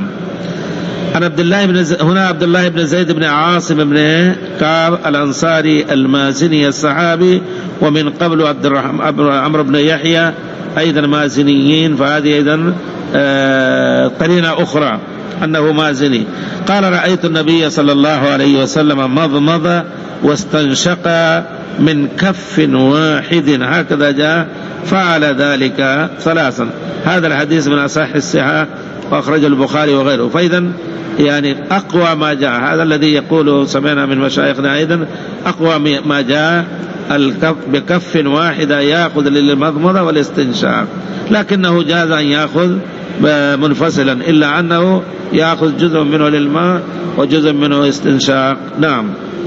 عن عبد الله بن ز... هنا عبد الله بن زيد بن عاصم بن كعب الأنصاري المازني الصحابي، ومن قبل عبد الرحمن عمرو بن يحيى أيضا مازنيين، فهذه أيضا آه... قرينة أخرى أنه مازني. قال رأيت النبي صلى الله عليه وسلم مضمض واستنشق من كف واحد، هكذا جاء، فعل ذلك ثلاثا. هذا الحديث من أصح الصحاح وأخرج البخاري وغيره. فإذا يعني أقوى ما جاء، هذا الذي يقول سمعنا من مشايخنا أيضا، أقوى ما جاء الكف بكف واحدة يأخذ للمضمضة والاستنشاق، لكنه جاز أن يأخذ منفصلا، إلا أنه يأخذ جزء منه للماء وجزء منه استنشاق. نعم.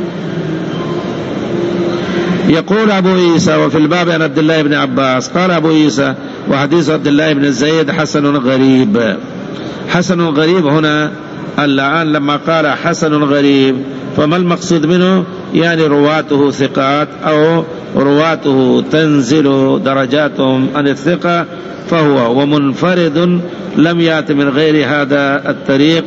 يقول أبو عيسى وفي الباب عن عبد الله بن عباس قال أبو عيسى وحديث عبد الله بن زيد حسن غريب. حسن غريب هنا الآن لما قال حسن غريب فما المقصود منه؟ يعني رواته ثقات أو رواته تنزل درجاتهم عن الثقة، فهو ومنفرد لم يأت من غير هذا الطريق،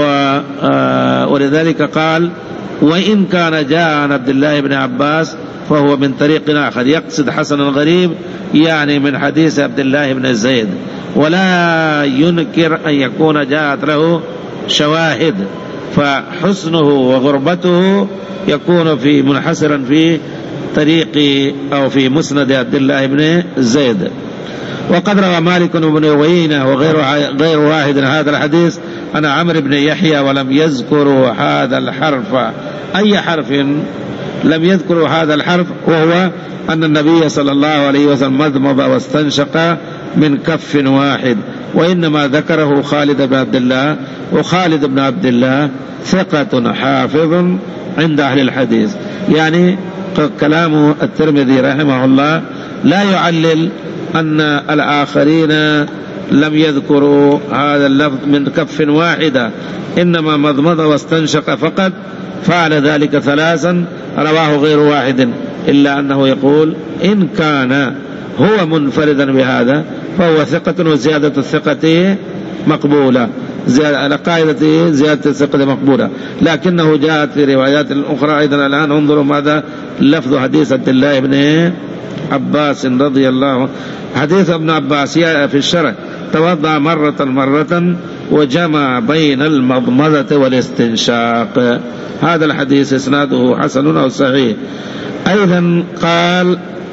ولذلك قال وإن كان جاء عن عبد الله بن عباس فهو من طريق آخر، يقصد حسن غريب يعني من حديث عبد الله بن زيد، ولا ينكر أن يكون جاءت له شواهد، فحسنه وغربته يكون في منحسرا في طريق أو في مسند عبد الله بن زيد. وقد روى مالك بن عوينة وغير غير واحد هذا الحديث أنا عمرو بن يحيى ولم يذكروا هذا الحرف. أي حرف؟ لم يذكروا هذا الحرف، وهو أن النبي صلى الله عليه وسلم مضمض واستنشق من كف واحد، وإنما ذكره خالد بن عبد الله، وخالد بن عبد الله ثقة حافظ عند أهل الحديث. يعني كلام الترمذي رحمه الله لا يعلل أن الآخرين لم يذكروا هذا اللفظ من كف واحدة، إنما مضمض واستنشق فقط، فعل ذلك ثلاثا رواه غير واحد، إلا أنه يقول إن كان هو منفردا بهذا فهو ثقة، وزيادة الثقة مقبولة، على قاعدة زيادة الثقة مقبولة، لكنه جاءت في روايات أخرى أيضا. الآن انظروا ماذا لفظ حديث عبد الله بن عباس رضي الله عنه. حديث ابن عباس في الشرع توضأ مرة مرة وجمع بين المضمضة والاستنشاق. هذا الحديث إسناده حسن أو صحيح. أيضا قال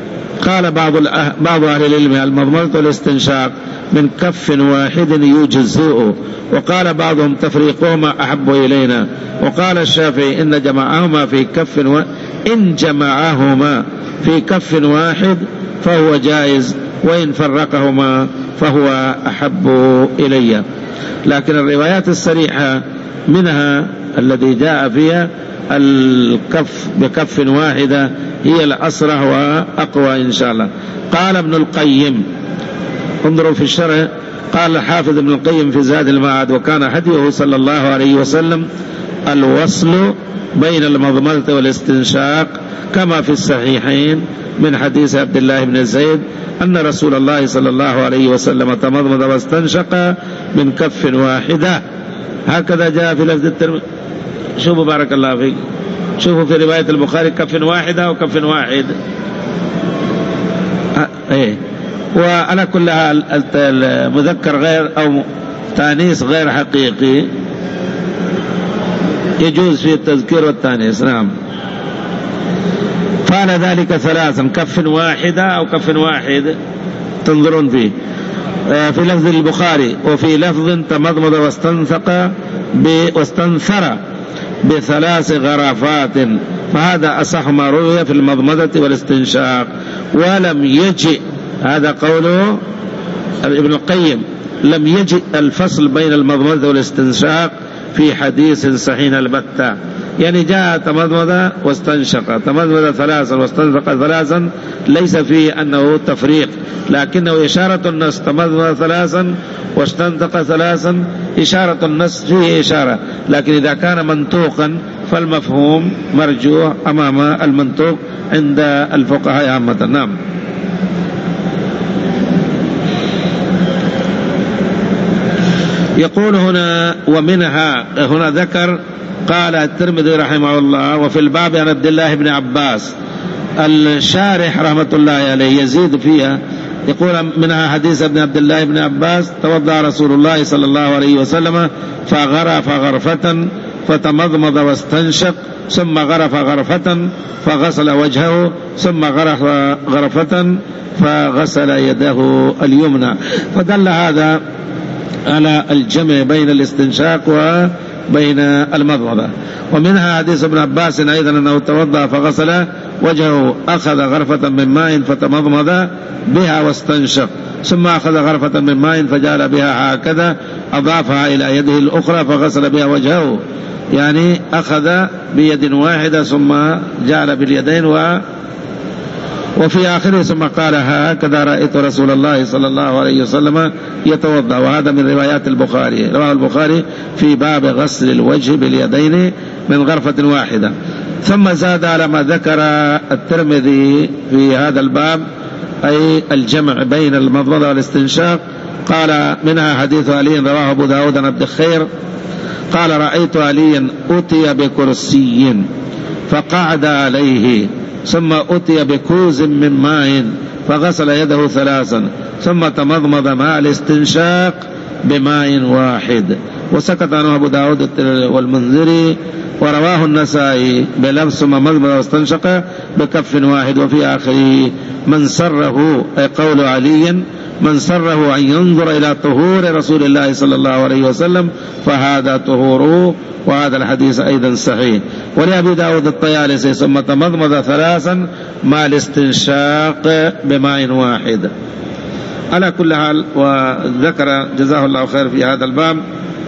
قال بعض بعض أهل العلم المضمضة والاستنشاق من كف واحد يجزئه، وقال بعضهم تفريقهما أحب إلينا، وقال الشافعي إن جمعهما في كف و... إن جمعهما في كف واحد فهو جائز، وإن فرقهما فهو أحب إلي. لكن الروايات الصريحة منها الذي جاء فيها الكف بكف واحدة هي الأصرح وأقوى إن شاء الله. قال ابن القيم، انظروا في الشرح، قال الحافظ ابن القيم في زاد المعاد: وكان هديه صلى الله عليه وسلم الوصل بين المضمضة والاستنشاق كما في الصحيحين من حديث عبد الله بن زيد أن رسول الله صلى الله عليه وسلم تمضمض واستنشق من كف واحدة، هكذا جاء في لفظ الترمذي. شوفوا بارك الله فيك، شوفوا في رواية البخاري كف واحدة وكف واحد. ايه، وعلى كل حال المذكر غير أو تانيث غير حقيقي يجوز فيه التذكير والتانيث. نعم. فعل ذلك ثلاثا، كف واحدة أو كف واحد تنظرون فيه. في لفظ البخاري وفي لفظ تمضمض واستنثق واستنثر بثلاث غرفات، فهذا أصح ما روي في المضمضة والاستنشاق. ولم يجئ، هذا قوله ابن القيم، لم يجئ الفصل بين المضمضة والاستنشاق في حديث صحيح البتة، يعني جاء تمضمض واستنشق، تمضمض ثلاثا واستنشق ثلاثا، ليس فيه أنه تفريق، لكنه إشارة النص، تمضمض ثلاثا واستنشق ثلاثا، إشارة النص فيه إشارة. لكن إذا كان منطوقا فالمفهوم مرجوح أمام المنطوق عند الفقهاء عامة. نعم. يقول هنا ومنها، هنا ذكر، قال الترمذي رحمه الله وفي الباب عن عبد الله بن عباس. الشارح رحمة الله عليه يزيد فيها، يقول منها حديث ابن عبد الله بن عباس: توضأ رسول الله صلى الله عليه وسلم فغرف غرفة فتمضمض واستنشق، ثم غرف غرفة فغسل وجهه، ثم غرف غرفة فغسل يده اليمنى. فدل هذا على الجمع بين الاستنشاق وبين المضمضة. ومنها حديث ابن عباس أيضا أنه توضأ فغسل وجهه، أخذ غرفة من ماء فتمضمض بها واستنشق، ثم أخذ غرفة من ماء فجعل بها هكذا، أضافها إلى يده الأخرى فغسل بها وجهه، يعني أخذ بيد واحدة ثم جعل باليدين و وفي آخره ثم قال: هكذا رأيت رسول الله صلى الله عليه وسلم يتوضأ. وهذا من روايات البخاري، رواه البخاري في باب غسل الوجه باليدين من غرفة واحدة. ثم زاد على ما ذكر الترمذي في هذا الباب، أي الجمع بين المضمضة والاستنشاق. قال منها حديث علي رواه أبو داود عن عبد الخير قال: رأيت عليا أتي بكرسي فقعد عليه، ثم أتي بكوز من ماء فغسل يده ثلاثا، ثم تمضمض مع الاستنشاق بماء واحد. وسكت عنه أبو داود والمنذري، ورواه النسائي بلفظ ثم مضمض واستنشق بكف واحد. وفي آخره: من سره، أي قول علي، من سره أن ينظر إلى طهور رسول الله صلى الله عليه وسلم فهذا طهوره. وهذا الحديث أيضا صحيح. ولأبي داود الطيالسي: ثم تمضمض ثلاثا مع الاستنشاق بماء واحد. على كل حال، وذكر جزاه الله خير في هذا الباب،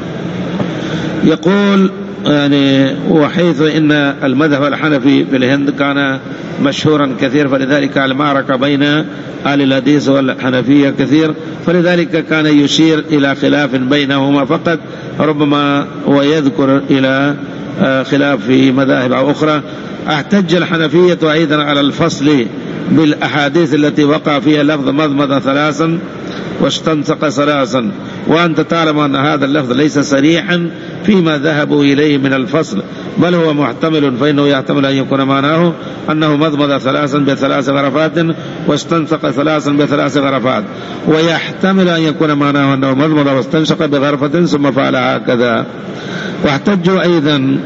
يقول يعني وحيث إن المذهب الحنفي في الهند كان مشهورا كثير، فلذلك المعركة بين أهل الحديث والحنفية كثير، فلذلك كان يشير إلى خلاف بينهما فقط، ربما ويذكر إلى خلاف في مذاهب أخرى. احتج الحنفية أيضا على الفصل بالأحاديث التي وقع فيها لفظ مضمض ثلاثا واستنشق ثلاثا، وأنت تعلم أن هذا اللفظ ليس صريحا فيما ذهبوا إليه من الفصل، بل هو محتمل، فإنه يحتمل أن يكون معناه أنه مضمض ثلاثا بثلاث غرفات واستنشق ثلاثا بثلاث غرفات، ويحتمل أن يكون معناه أنه مضمض واستنشق بغرفة ثم فعل هكذا. واحتجوا أيضا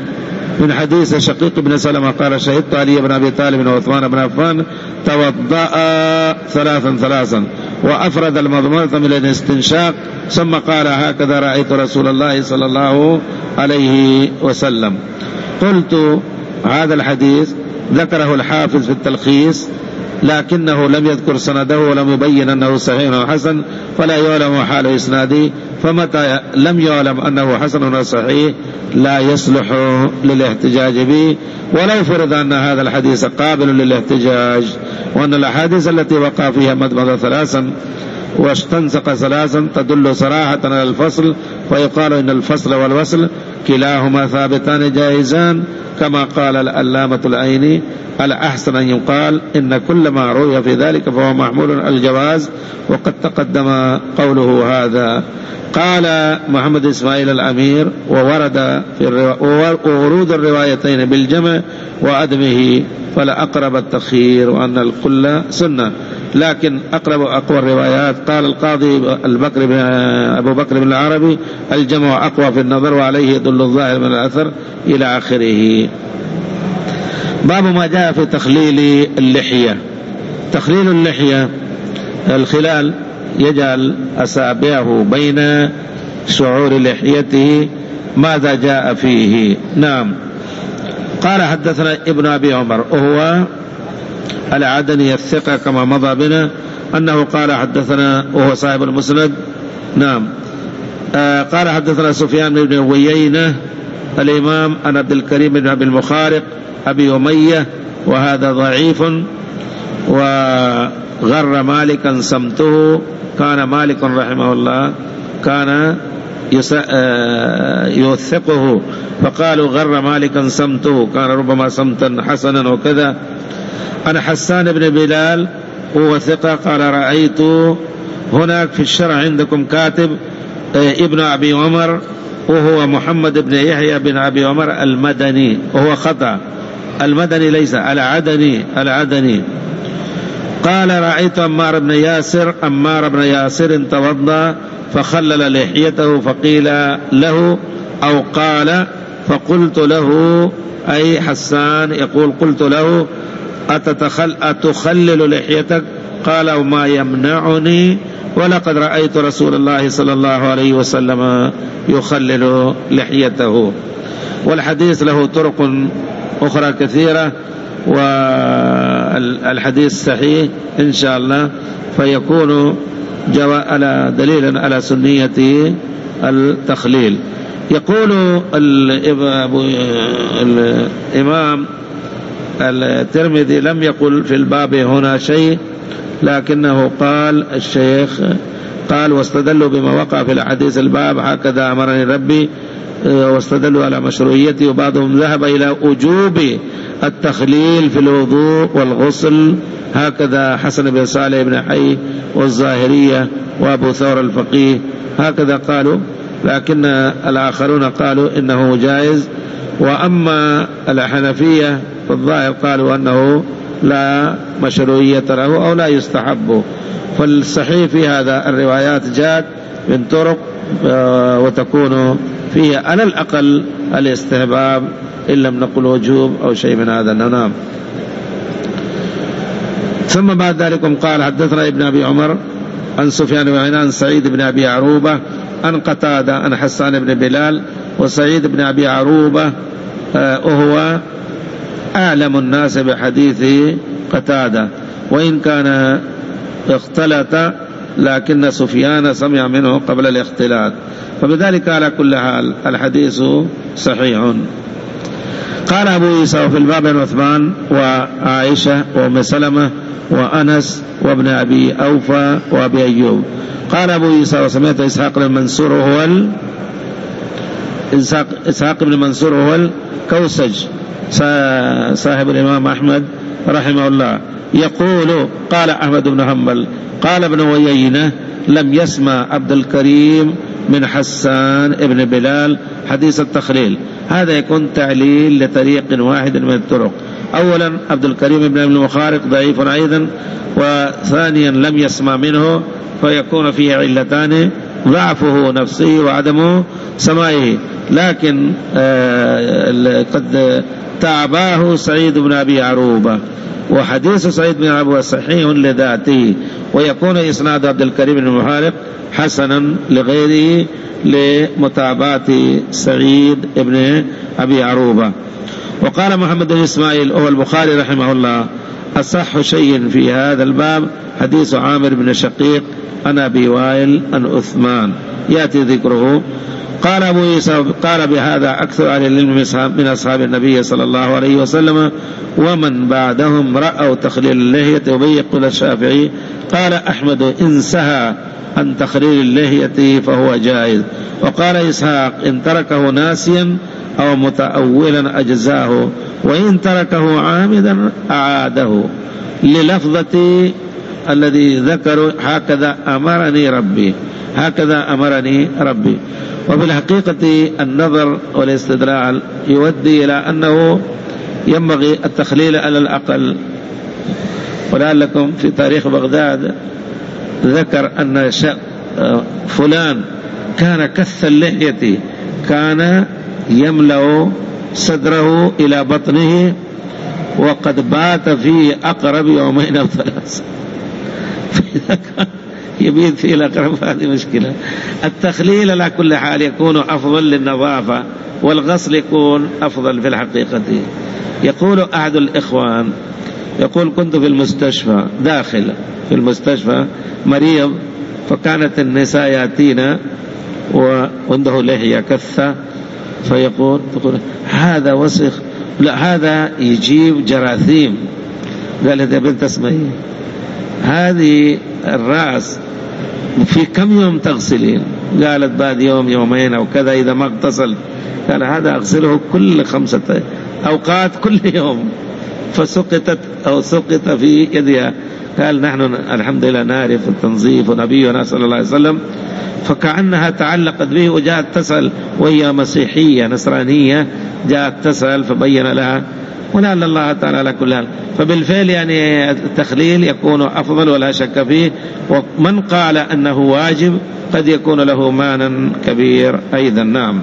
من حديث شقيق بن سلمة قال شهدت علي بن أبي طالب وعثمان بن عفان توضأ ثلاثا ثلاثا وأفرد المضمضة من الاستنشاق ثم قال هكذا رأيت رسول الله صلى الله عليه وسلم. قلت هذا الحديث ذكره الحافظ في التلخيص لكنه لم يذكر سنده ولم يبين أنه صحيح أو حسن فلا يعلم حال إسناده، فمتى لم يعلم أنه حسن أو صحيح لا يصلح للاحتجاج به، ولو فرض أن هذا الحديث قابل للاحتجاج وأن الأحاديث التي وقع فيها مضمضة ثلاثا واستنسق ثلاثا تدل صراحة على الفصل، فيقال إن الفصل والوصل كلاهما ثابتان جائزان، كما قال العلامة العيني الأحسن أن يقال إن كل ما روي في ذلك فهو محمول على الجواز، وقد تقدم قوله هذا. قال محمد إسماعيل الأمير وورد في الروا... ورود الروايتين بالجمع وعدمه فلا أقرب التخيير وأن الكل سنة، لكن أقرب أقوى الروايات قال القاضي البكر بن أبو بكر بن العربي الجمع أقوى في النظر وعليه يدل الظاهر من الأثر إلى آخره. باب ما جاء في تخليل اللحية. تخليل اللحية الخلال يجعل أصابعه بين شعور لحيته، ماذا جاء فيه؟ نعم. قال حدثنا ابن أبي عمر وهو العدني الثقة كما مضى بنا أنه قال حدثنا وهو صاحب المسند. نعم. آه قال حدثنا سفيان بن عيينة الإمام عن عبد الكريم بن أبي المخارق أبي أمية وهذا ضعيف، وغر مالكا سمته، كان مالك رحمه الله كان يوثقه فقالوا غر مالكا سمته، كان ربما سمتا حسنا وكذا. أنا حسان بن بلال هو ثقة قال رأيت هناك في الشرع عندكم كاتب ابن أبي عمر وهو محمد بن يحيى بن أبي عمر المدني، وهو خطأ، المدني ليس العدني العدني. قال رأيت عمار بن ياسر عمار بن ياسر توضأ فخلل لحيته فقيل له أو قال فقلت له أي حسان يقول قلت له أتتخل أتخلل لحيتك؟ قال وما يمنعني ولقد رأيت رسول الله صلى الله عليه وسلم يخلل لحيته. والحديث له طرق أخرى كثيرة والحديث صحيح إن شاء الله، فيكون جواء على دليلا على سنية التخليل. يقول الإمام الترمذي لم يقل في الباب هنا شيء، لكنه قال الشيخ قال واستدلوا بما وقع في الحديث الباب هكذا أمرني ربي، واستدلوا على مشروعيته، وبعضهم ذهب إلى وجوب التخليل في الوضوء والغسل، هكذا حسن بن صالح بن حي والظاهرية وأبو ثور الفقيه هكذا قالوا، لكن الآخرون قالوا إنه جائز. وأما الحنفية فالظاهر قالوا أنه لا مشروعية له أو لا يستحب. فالصحيح في هذا الروايات جاءت من طرق وتكون فيها على الأقل الاستحباب إن لم نقل وجوب أو شيء من هذا. نعم. ثم بعد ذلك قال حدثنا ابن أبي عمر عن سفيان بن عيينة عن سعيد بن أبي عروبة عن قتادة عن حسان بن بلال. وسعيد بن أبي عروبة وهو أعلم الناس بحديث قتادة، وإن كان اختلط لكن سفيان سمع منه قبل الاختلاط، فبذلك على كل حال الحديث صحيح. قال أبو عيسى في الباب عن عثمان وعائشة وأم سلمة وأنس وابن أبي أوفى وأبي أيوب. قال أبو عيسى وسمعت إسحاق بن منصور هو ال... إسحاق بن منصور هو الكوسج صاحب الإمام أحمد رحمه الله يقول قال أحمد بن حنبل قال ابن عيينة لم يسمع عبد الكريم من حسان ابن بلال حديث التخليل. هذا يكون تعليل لطريق واحد من الطرق. أولا عبد الكريم بن ابن المخارق ضعيف أيضا، وثانيا لم يسمع منه فيكون فيه علتان ضعفه نفسه وعدم سمائه، لكن قد تعباه سعيد بن أبي عروبة، وحديث سعيد بن عروبة صحيح لذاته، ويكون إسناد عبد الكريم بن محارب حسنا لغيره لمتابعة سعيد بن أبي عروبة. وقال محمد بن إسماعيل هو البخاري رحمه الله: أصح شيء في هذا الباب حديث عامر بن شقيق عن أبي وائل عن عثمان، يأتي ذكره. قال أبو عيسى: قال بهذا أكثر أهل العلم من أصحاب النبي صلى الله عليه وسلم ومن بعدهم رأوا تخليل اللحية. وبه يقول الشافعي: قال أحمد: إن سهى عن تخليل اللحية فهو جائز. وقال إسحاق: إن تركه ناسيا أو متأولا أجزاه، وإن تركه عامدا أعاده، للفظة الذي ذكر: هكذا أمرني ربي، هكذا أمرني ربي. وفي الحقيقة النظر والاستدلال يؤدي إلى أنه ينبغي التخليل على الأقل. ولعلكم في تاريخ بغداد ذكر أن فلان كان كث اللحية، كان يملأ صدره إلى بطنه، وقد بات فيه أقرب يومين أو ثلاثة، فإذا كان يبيت فيه الأقرب هذه مشكلة. التخليل على كل حال يكون أفضل للنظافة، والغسل يكون أفضل في الحقيقة. يقول أحد الإخوان، يقول: كنت في المستشفى، داخل في المستشفى مريض، فكانت النساء يأتينا وعنده لحية كثة، فيقول تقول: هذا وسخ، لا هذا يجيب جراثيم. قالت: يا بنت اسمعي، هذه الرأس في كم يوم تغسلين؟ قالت: بعد يوم يومين أو كذا إذا ما اغتسل. قال: هذا أغسله كل خمسة أوقات كل يوم. فسقطت أو سقط في يدها. قال: نحن الحمد لله نعرف التنظيف، ونبينا صلى الله عليه وسلم. فكأنها تعلقت به وجاءت تسأل، وهي مسيحية نصرانية، جاءت تسأل فبين لها، ولعل الله تعالى على كل حال. فبالفعل يعني التخليل يكون أفضل ولا شك فيه. ومن قال أنه واجب قد يكون له معنى كبير أيضا. نعم.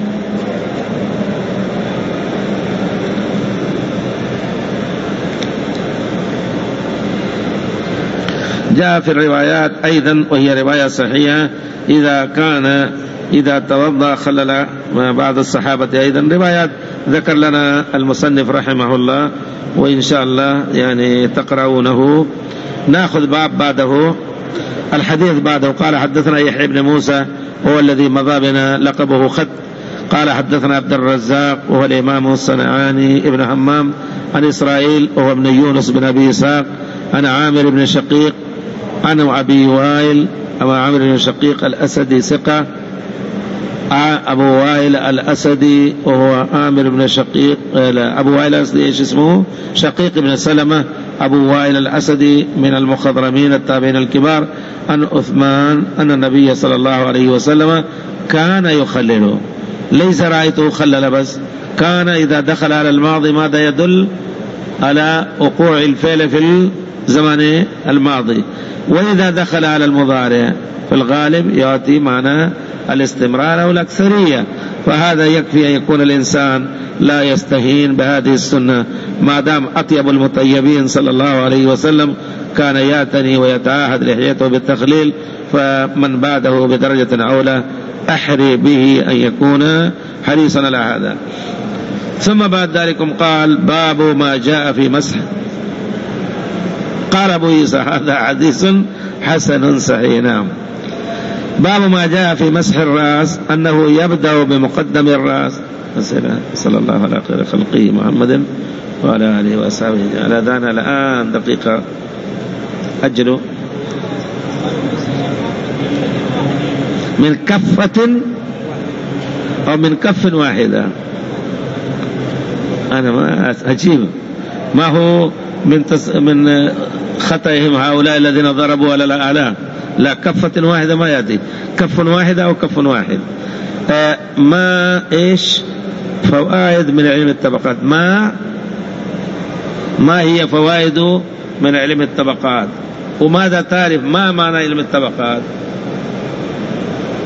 جاء في الروايات أيضا، وهي رواية صحيحة: إذا كان إذا توضأ خلل بعض الصحابة. أيضا روايات ذكر لنا المصنف رحمه الله، وإن شاء الله يعني تقرؤونه. نأخذ باب بعده، الحديث بعده. قال: حدثنا يحيى بن موسى هو الذي مضى بنا لقبه خط. قال: حدثنا عبد الرزاق وهو الإمام الصنعاني ابن همام عن إسرائيل وهو ابن يونس بن أبي إسحاق عن عامر بن شقيق عن أبي وائل. أبو عامر بن شقيق الأسدي ثقة، أبو وائل الأسدي وهو عامر بن شقيق، أبو وائل الأسدي إيش اسمه؟ شقيق بن سلمة، أبو وائل الأسدي من المخضرمين التابعين الكبار، عن عثمان أن النبي صلى الله عليه وسلم كان يخلل. ليس رأيته خلل بس، كان إذا دخل على الماضي ماذا يدل على وقوع الفعل في الزمن الماضي، وإذا دخل على المضارع في الغالب يأتي معنى الاستمرار أو الأكثرية. فهذا يكفي أن يكون الإنسان لا يستهين بهذه السنة، ما دام أطيب المطيبين صلى الله عليه وسلم كان يأتني ويتعاهد لحيته بالتخليل، فمن بعده بدرجة أولى أحري به أن يكون حريصا على هذا. ثم بعد ذلك قال: باب ما جاء في مسح. قال أبو عيسى: هذا حديث حسن صحيح. نعم. باب ما جاء في مسح الرأس، أنه يبدأ بمقدم الرأس. صلى الله على خير خلقه محمد وعلى آله وأصحابه. على ذانا الآن دقيقة أجلوا من كفة أو من كف واحدة. أنا ما أجيب، ما هو من تس من خطئهم هؤلاء الذين ضربوا على الأعلام. لا، كفة واحدة ما يأتي، كف واحدة أو كف واحد. آه ما إيش فوائد من علم الطبقات؟ ما ما هي فوائد من علم الطبقات؟ وماذا تعرف ما معنى علم الطبقات؟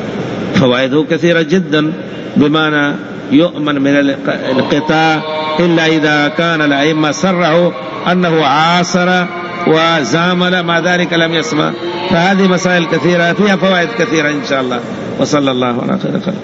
فوائده كثيرة جدا، بمعنى يؤمن من الانقطاع إلا إذا كان الأئمة صرحوا أنه عاصر وزامل، مع ذلك لم يسمع. فهذه مسائل كثيرة فيها فوائد كثيرة إن شاء الله. وصلى الله على خير خلق.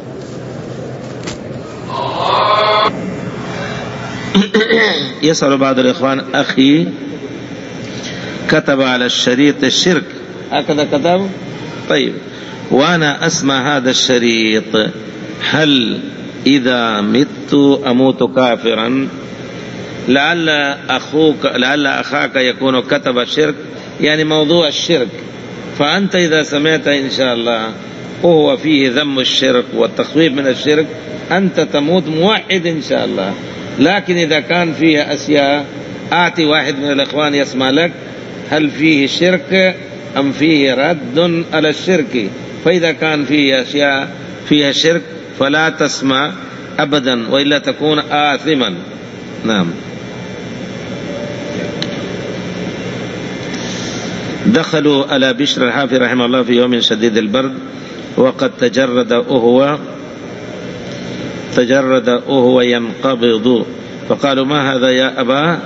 يسأل بعض الإخوان: أخي كتب على الشريط الشرك، هكذا كتب؟ طيب، وأنا أسمع هذا الشريط، هل إذا مت أموت كافرا؟ لعل أخوك لعل أخاك يكون كتب الشرك، يعني موضوع الشرك، فأنت إذا سمعت إن شاء الله وهو فيه ذم الشرك والتخويف من الشرك، أنت تموت موحد إن شاء الله. لكن إذا كان فيه أشياء، آتي واحد من الإخوان يسمع لك هل فيه شرك أم فيه رد على الشرك، فإذا كان فيه أشياء فيها شرك فلا تسمع أبدا، وإلا تكون آثما. نعم. دخلوا على بشر الحافي رحمه الله في يوم شديد البرد، وقد تجرد وهو تجرد وهو ينقبض، فقالوا: ما هذا يا أبا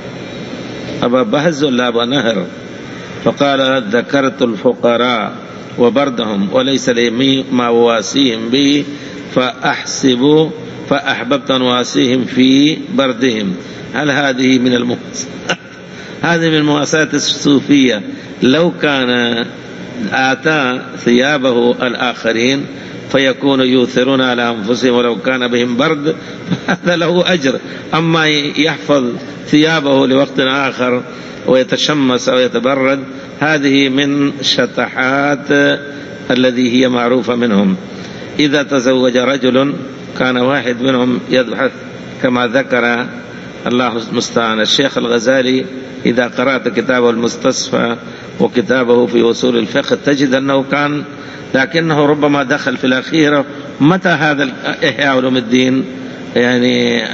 أبا بهز ولا أبا نهر؟ فقال: ذكرت الفقراء وبردهم وليس لي ما أواسيهم به، فأحسب فأحببت أن أواسيهم في بردهم. هل هذه من المواساة؟ هذه من المواساة الصوفية. لو كان آتى ثيابه الآخرين فيكون يؤثرون على أنفسهم ولو كان بهم برد، فهذا له أجر. أما يحفظ ثيابه لوقت آخر ويتشمس أو يتبرد، هذه من شطحات الذي هي معروفة منهم. إذا تزوج رجل كان واحد منهم يبحث كما ذكر الله المستعان الشيخ الغزالي، إذا قرأت كتابه المستصفى وكتابه في أصول الفقه تجد أنه كان، لكنه ربما دخل في الأخيرة. متى هذا إحياء علوم الدين يعني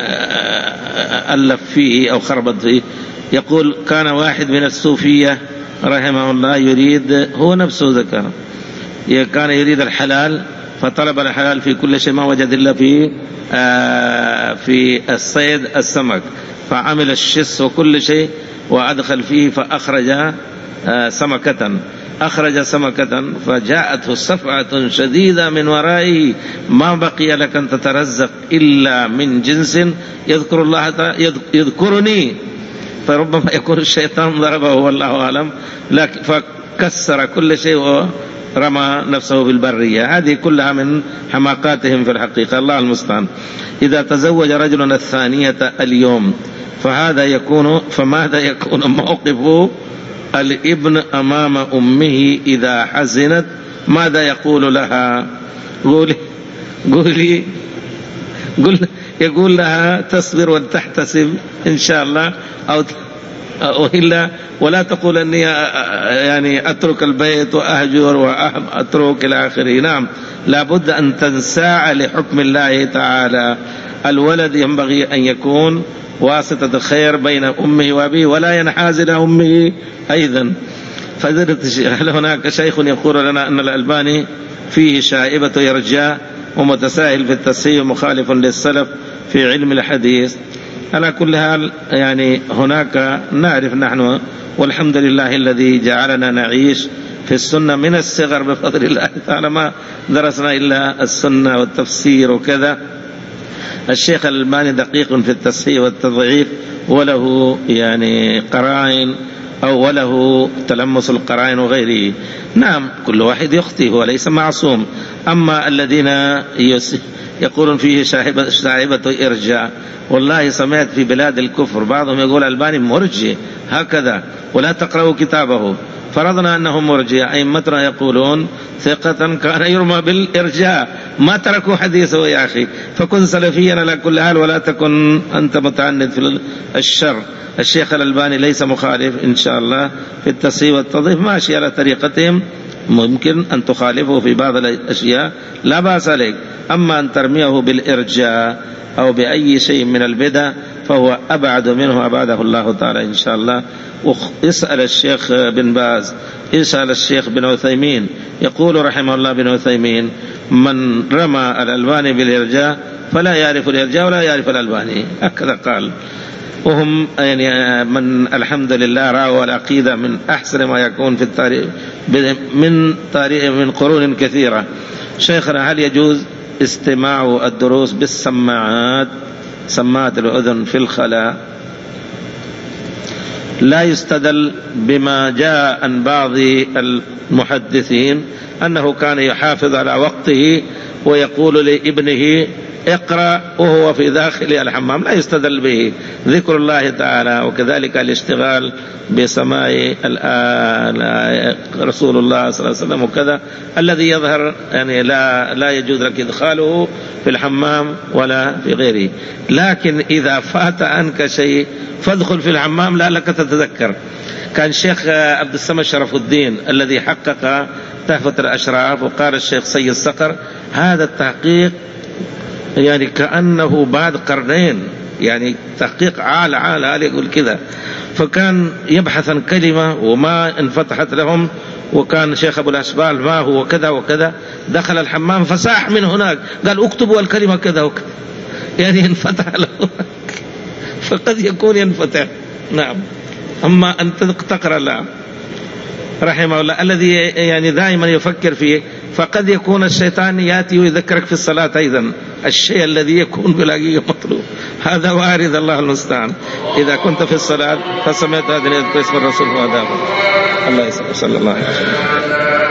ألف فيه أو خربط فيه؟ يقول: كان واحد من الصوفية رحمه الله يريد، هو نفسه ذكر، كان يريد الحلال، فطلب الحلال في كل شيء، ما وجد إلا في آه في الصيد السمك، فعمل الشس وكل شيء وأدخل فيه، فأخرج آه سمكة أخرج سمكة فجاءته صفعة شديدة من ورائه، ما بقي لك أن تترزق إلا من جنس يذكر الله يذكرني، فربما يكون الشيطان ضربه والله أعلم، لكن فكسر كل شيء ورمى نفسه بالبرية. هذه كلها من حماقاتهم في الحقيقة، الله المستعان. إذا تزوج رجل الثانية اليوم فهذا يكون فماذا يكون موقف الابن أمام أمه إذا حزنت؟ ماذا يقول لها؟ قولي قولي قل يقول لها تصبر وتحتسب إن شاء الله، أو وإلا ولا تقول أني يعني أترك البيت وأهجر وأترك إلى آخره. نعم، لابد أن تنساع لحكم الله تعالى. الولد ينبغي أن يكون واسطة الخير بين أمه وأبيه، ولا ينحاز إلى أمه أيضا. هل هناك شيخ يقول لنا أن الألباني فيه شائبة إرجاء ومتساهل في التصحيح ومخالف للسلف في علم الحديث؟ على كل حال يعني هناك نعرف نحن والحمد لله الذي جعلنا نعيش في السنة من الصغر بفضل الله تعالى، ما درسنا إلا السنة والتفسير وكذا. الشيخ الألباني دقيق في التصحيح والتضعيف، وله يعني قرائن أو وله تلمس القرائن وغيره. نعم، كل واحد يخطئ، هو ليس معصوم. أما الذين يقولون فيه شائبة إرجاء، والله سمعت في بلاد الكفر بعضهم يقول الألباني مرجئ هكذا، ولا تقرأوا كتابه. فرضنا أنهم مرجئة، أئمتنا يقولون ثقة كان يرمى بالإرجاء، ما تركوا حديثه يا أخي. فكن سلفيا على كل حال، ولا تكن أنت متعند في الشر. الشيخ الألباني ليس مخالف إن شاء الله في التصحيح والتضعيف، ماشي على طريقتهم، ممكن أن تخالفه في بعض الأشياء لا بأس عليك. أما أن ترميه بالإرجاء أو بأي شيء من البدع فهو أبعد منه أبعده الله تعالى إن شاء الله. اسأل الشيخ بن باز، اسأل الشيخ بن عثيمين، يقول رحمه الله بن عثيمين: من رمى الألباني بالإرجاء فلا يعرف الإرجاء ولا يعرف الألباني، هكذا قال. وهم يعني من الحمد لله رأوا العقيدة من أحسن ما يكون في التاريخ من تاريخ من قرون كثيرة. شيخنا، هل يجوز استماع الدروس بالسماعات، سماعات الأذن في الخلاء؟ لا يستدل بما جاء عن بعض المحدثين أنه كان يحافظ على وقته ويقول لابنه اقرأ وهو في داخل الحمام، لا يستدل به ذكر الله تعالى، وكذلك الاشتغال بسماع رسول الله صلى الله عليه وسلم وكذا، الذي يظهر يعني لا لا يجوز لك إدخاله في الحمام ولا في غيره. لكن إذا فات عنك شيء فادخل في الحمام لعلك تتذكر. كان الشيخ عبد الصمد شرف الدين الذي حقق تحفة الأشراف، وقال الشيخ سيد صقر هذا التحقيق يعني كأنه بعد قرنين، يعني تحقيق عال عال عال يقول كذا. فكان يبحث عن كلمة وما انفتحت لهم، وكان شيخ أبو الأشبال ما هو كذا وكذا، دخل الحمام فساح من هناك قال اكتبوا الكلمة كذا وكذا، يعني انفتح له فقد يكون ينفتح. نعم. أما أن تقرأ لا رحمه الله الذي يعني دائما يفكر فيه، فقد يكون الشيطان يأتي ويذكرك في الصلاة أيضا الشيء الذي يكون بالحقيقة مطلوب، هذا وارد، الله المستعان. إذا كنت في الصلاة فسمعت هذا يذكر اسم الرسول فأدابه. الله يسلمك. صلى الله عليه وسلم.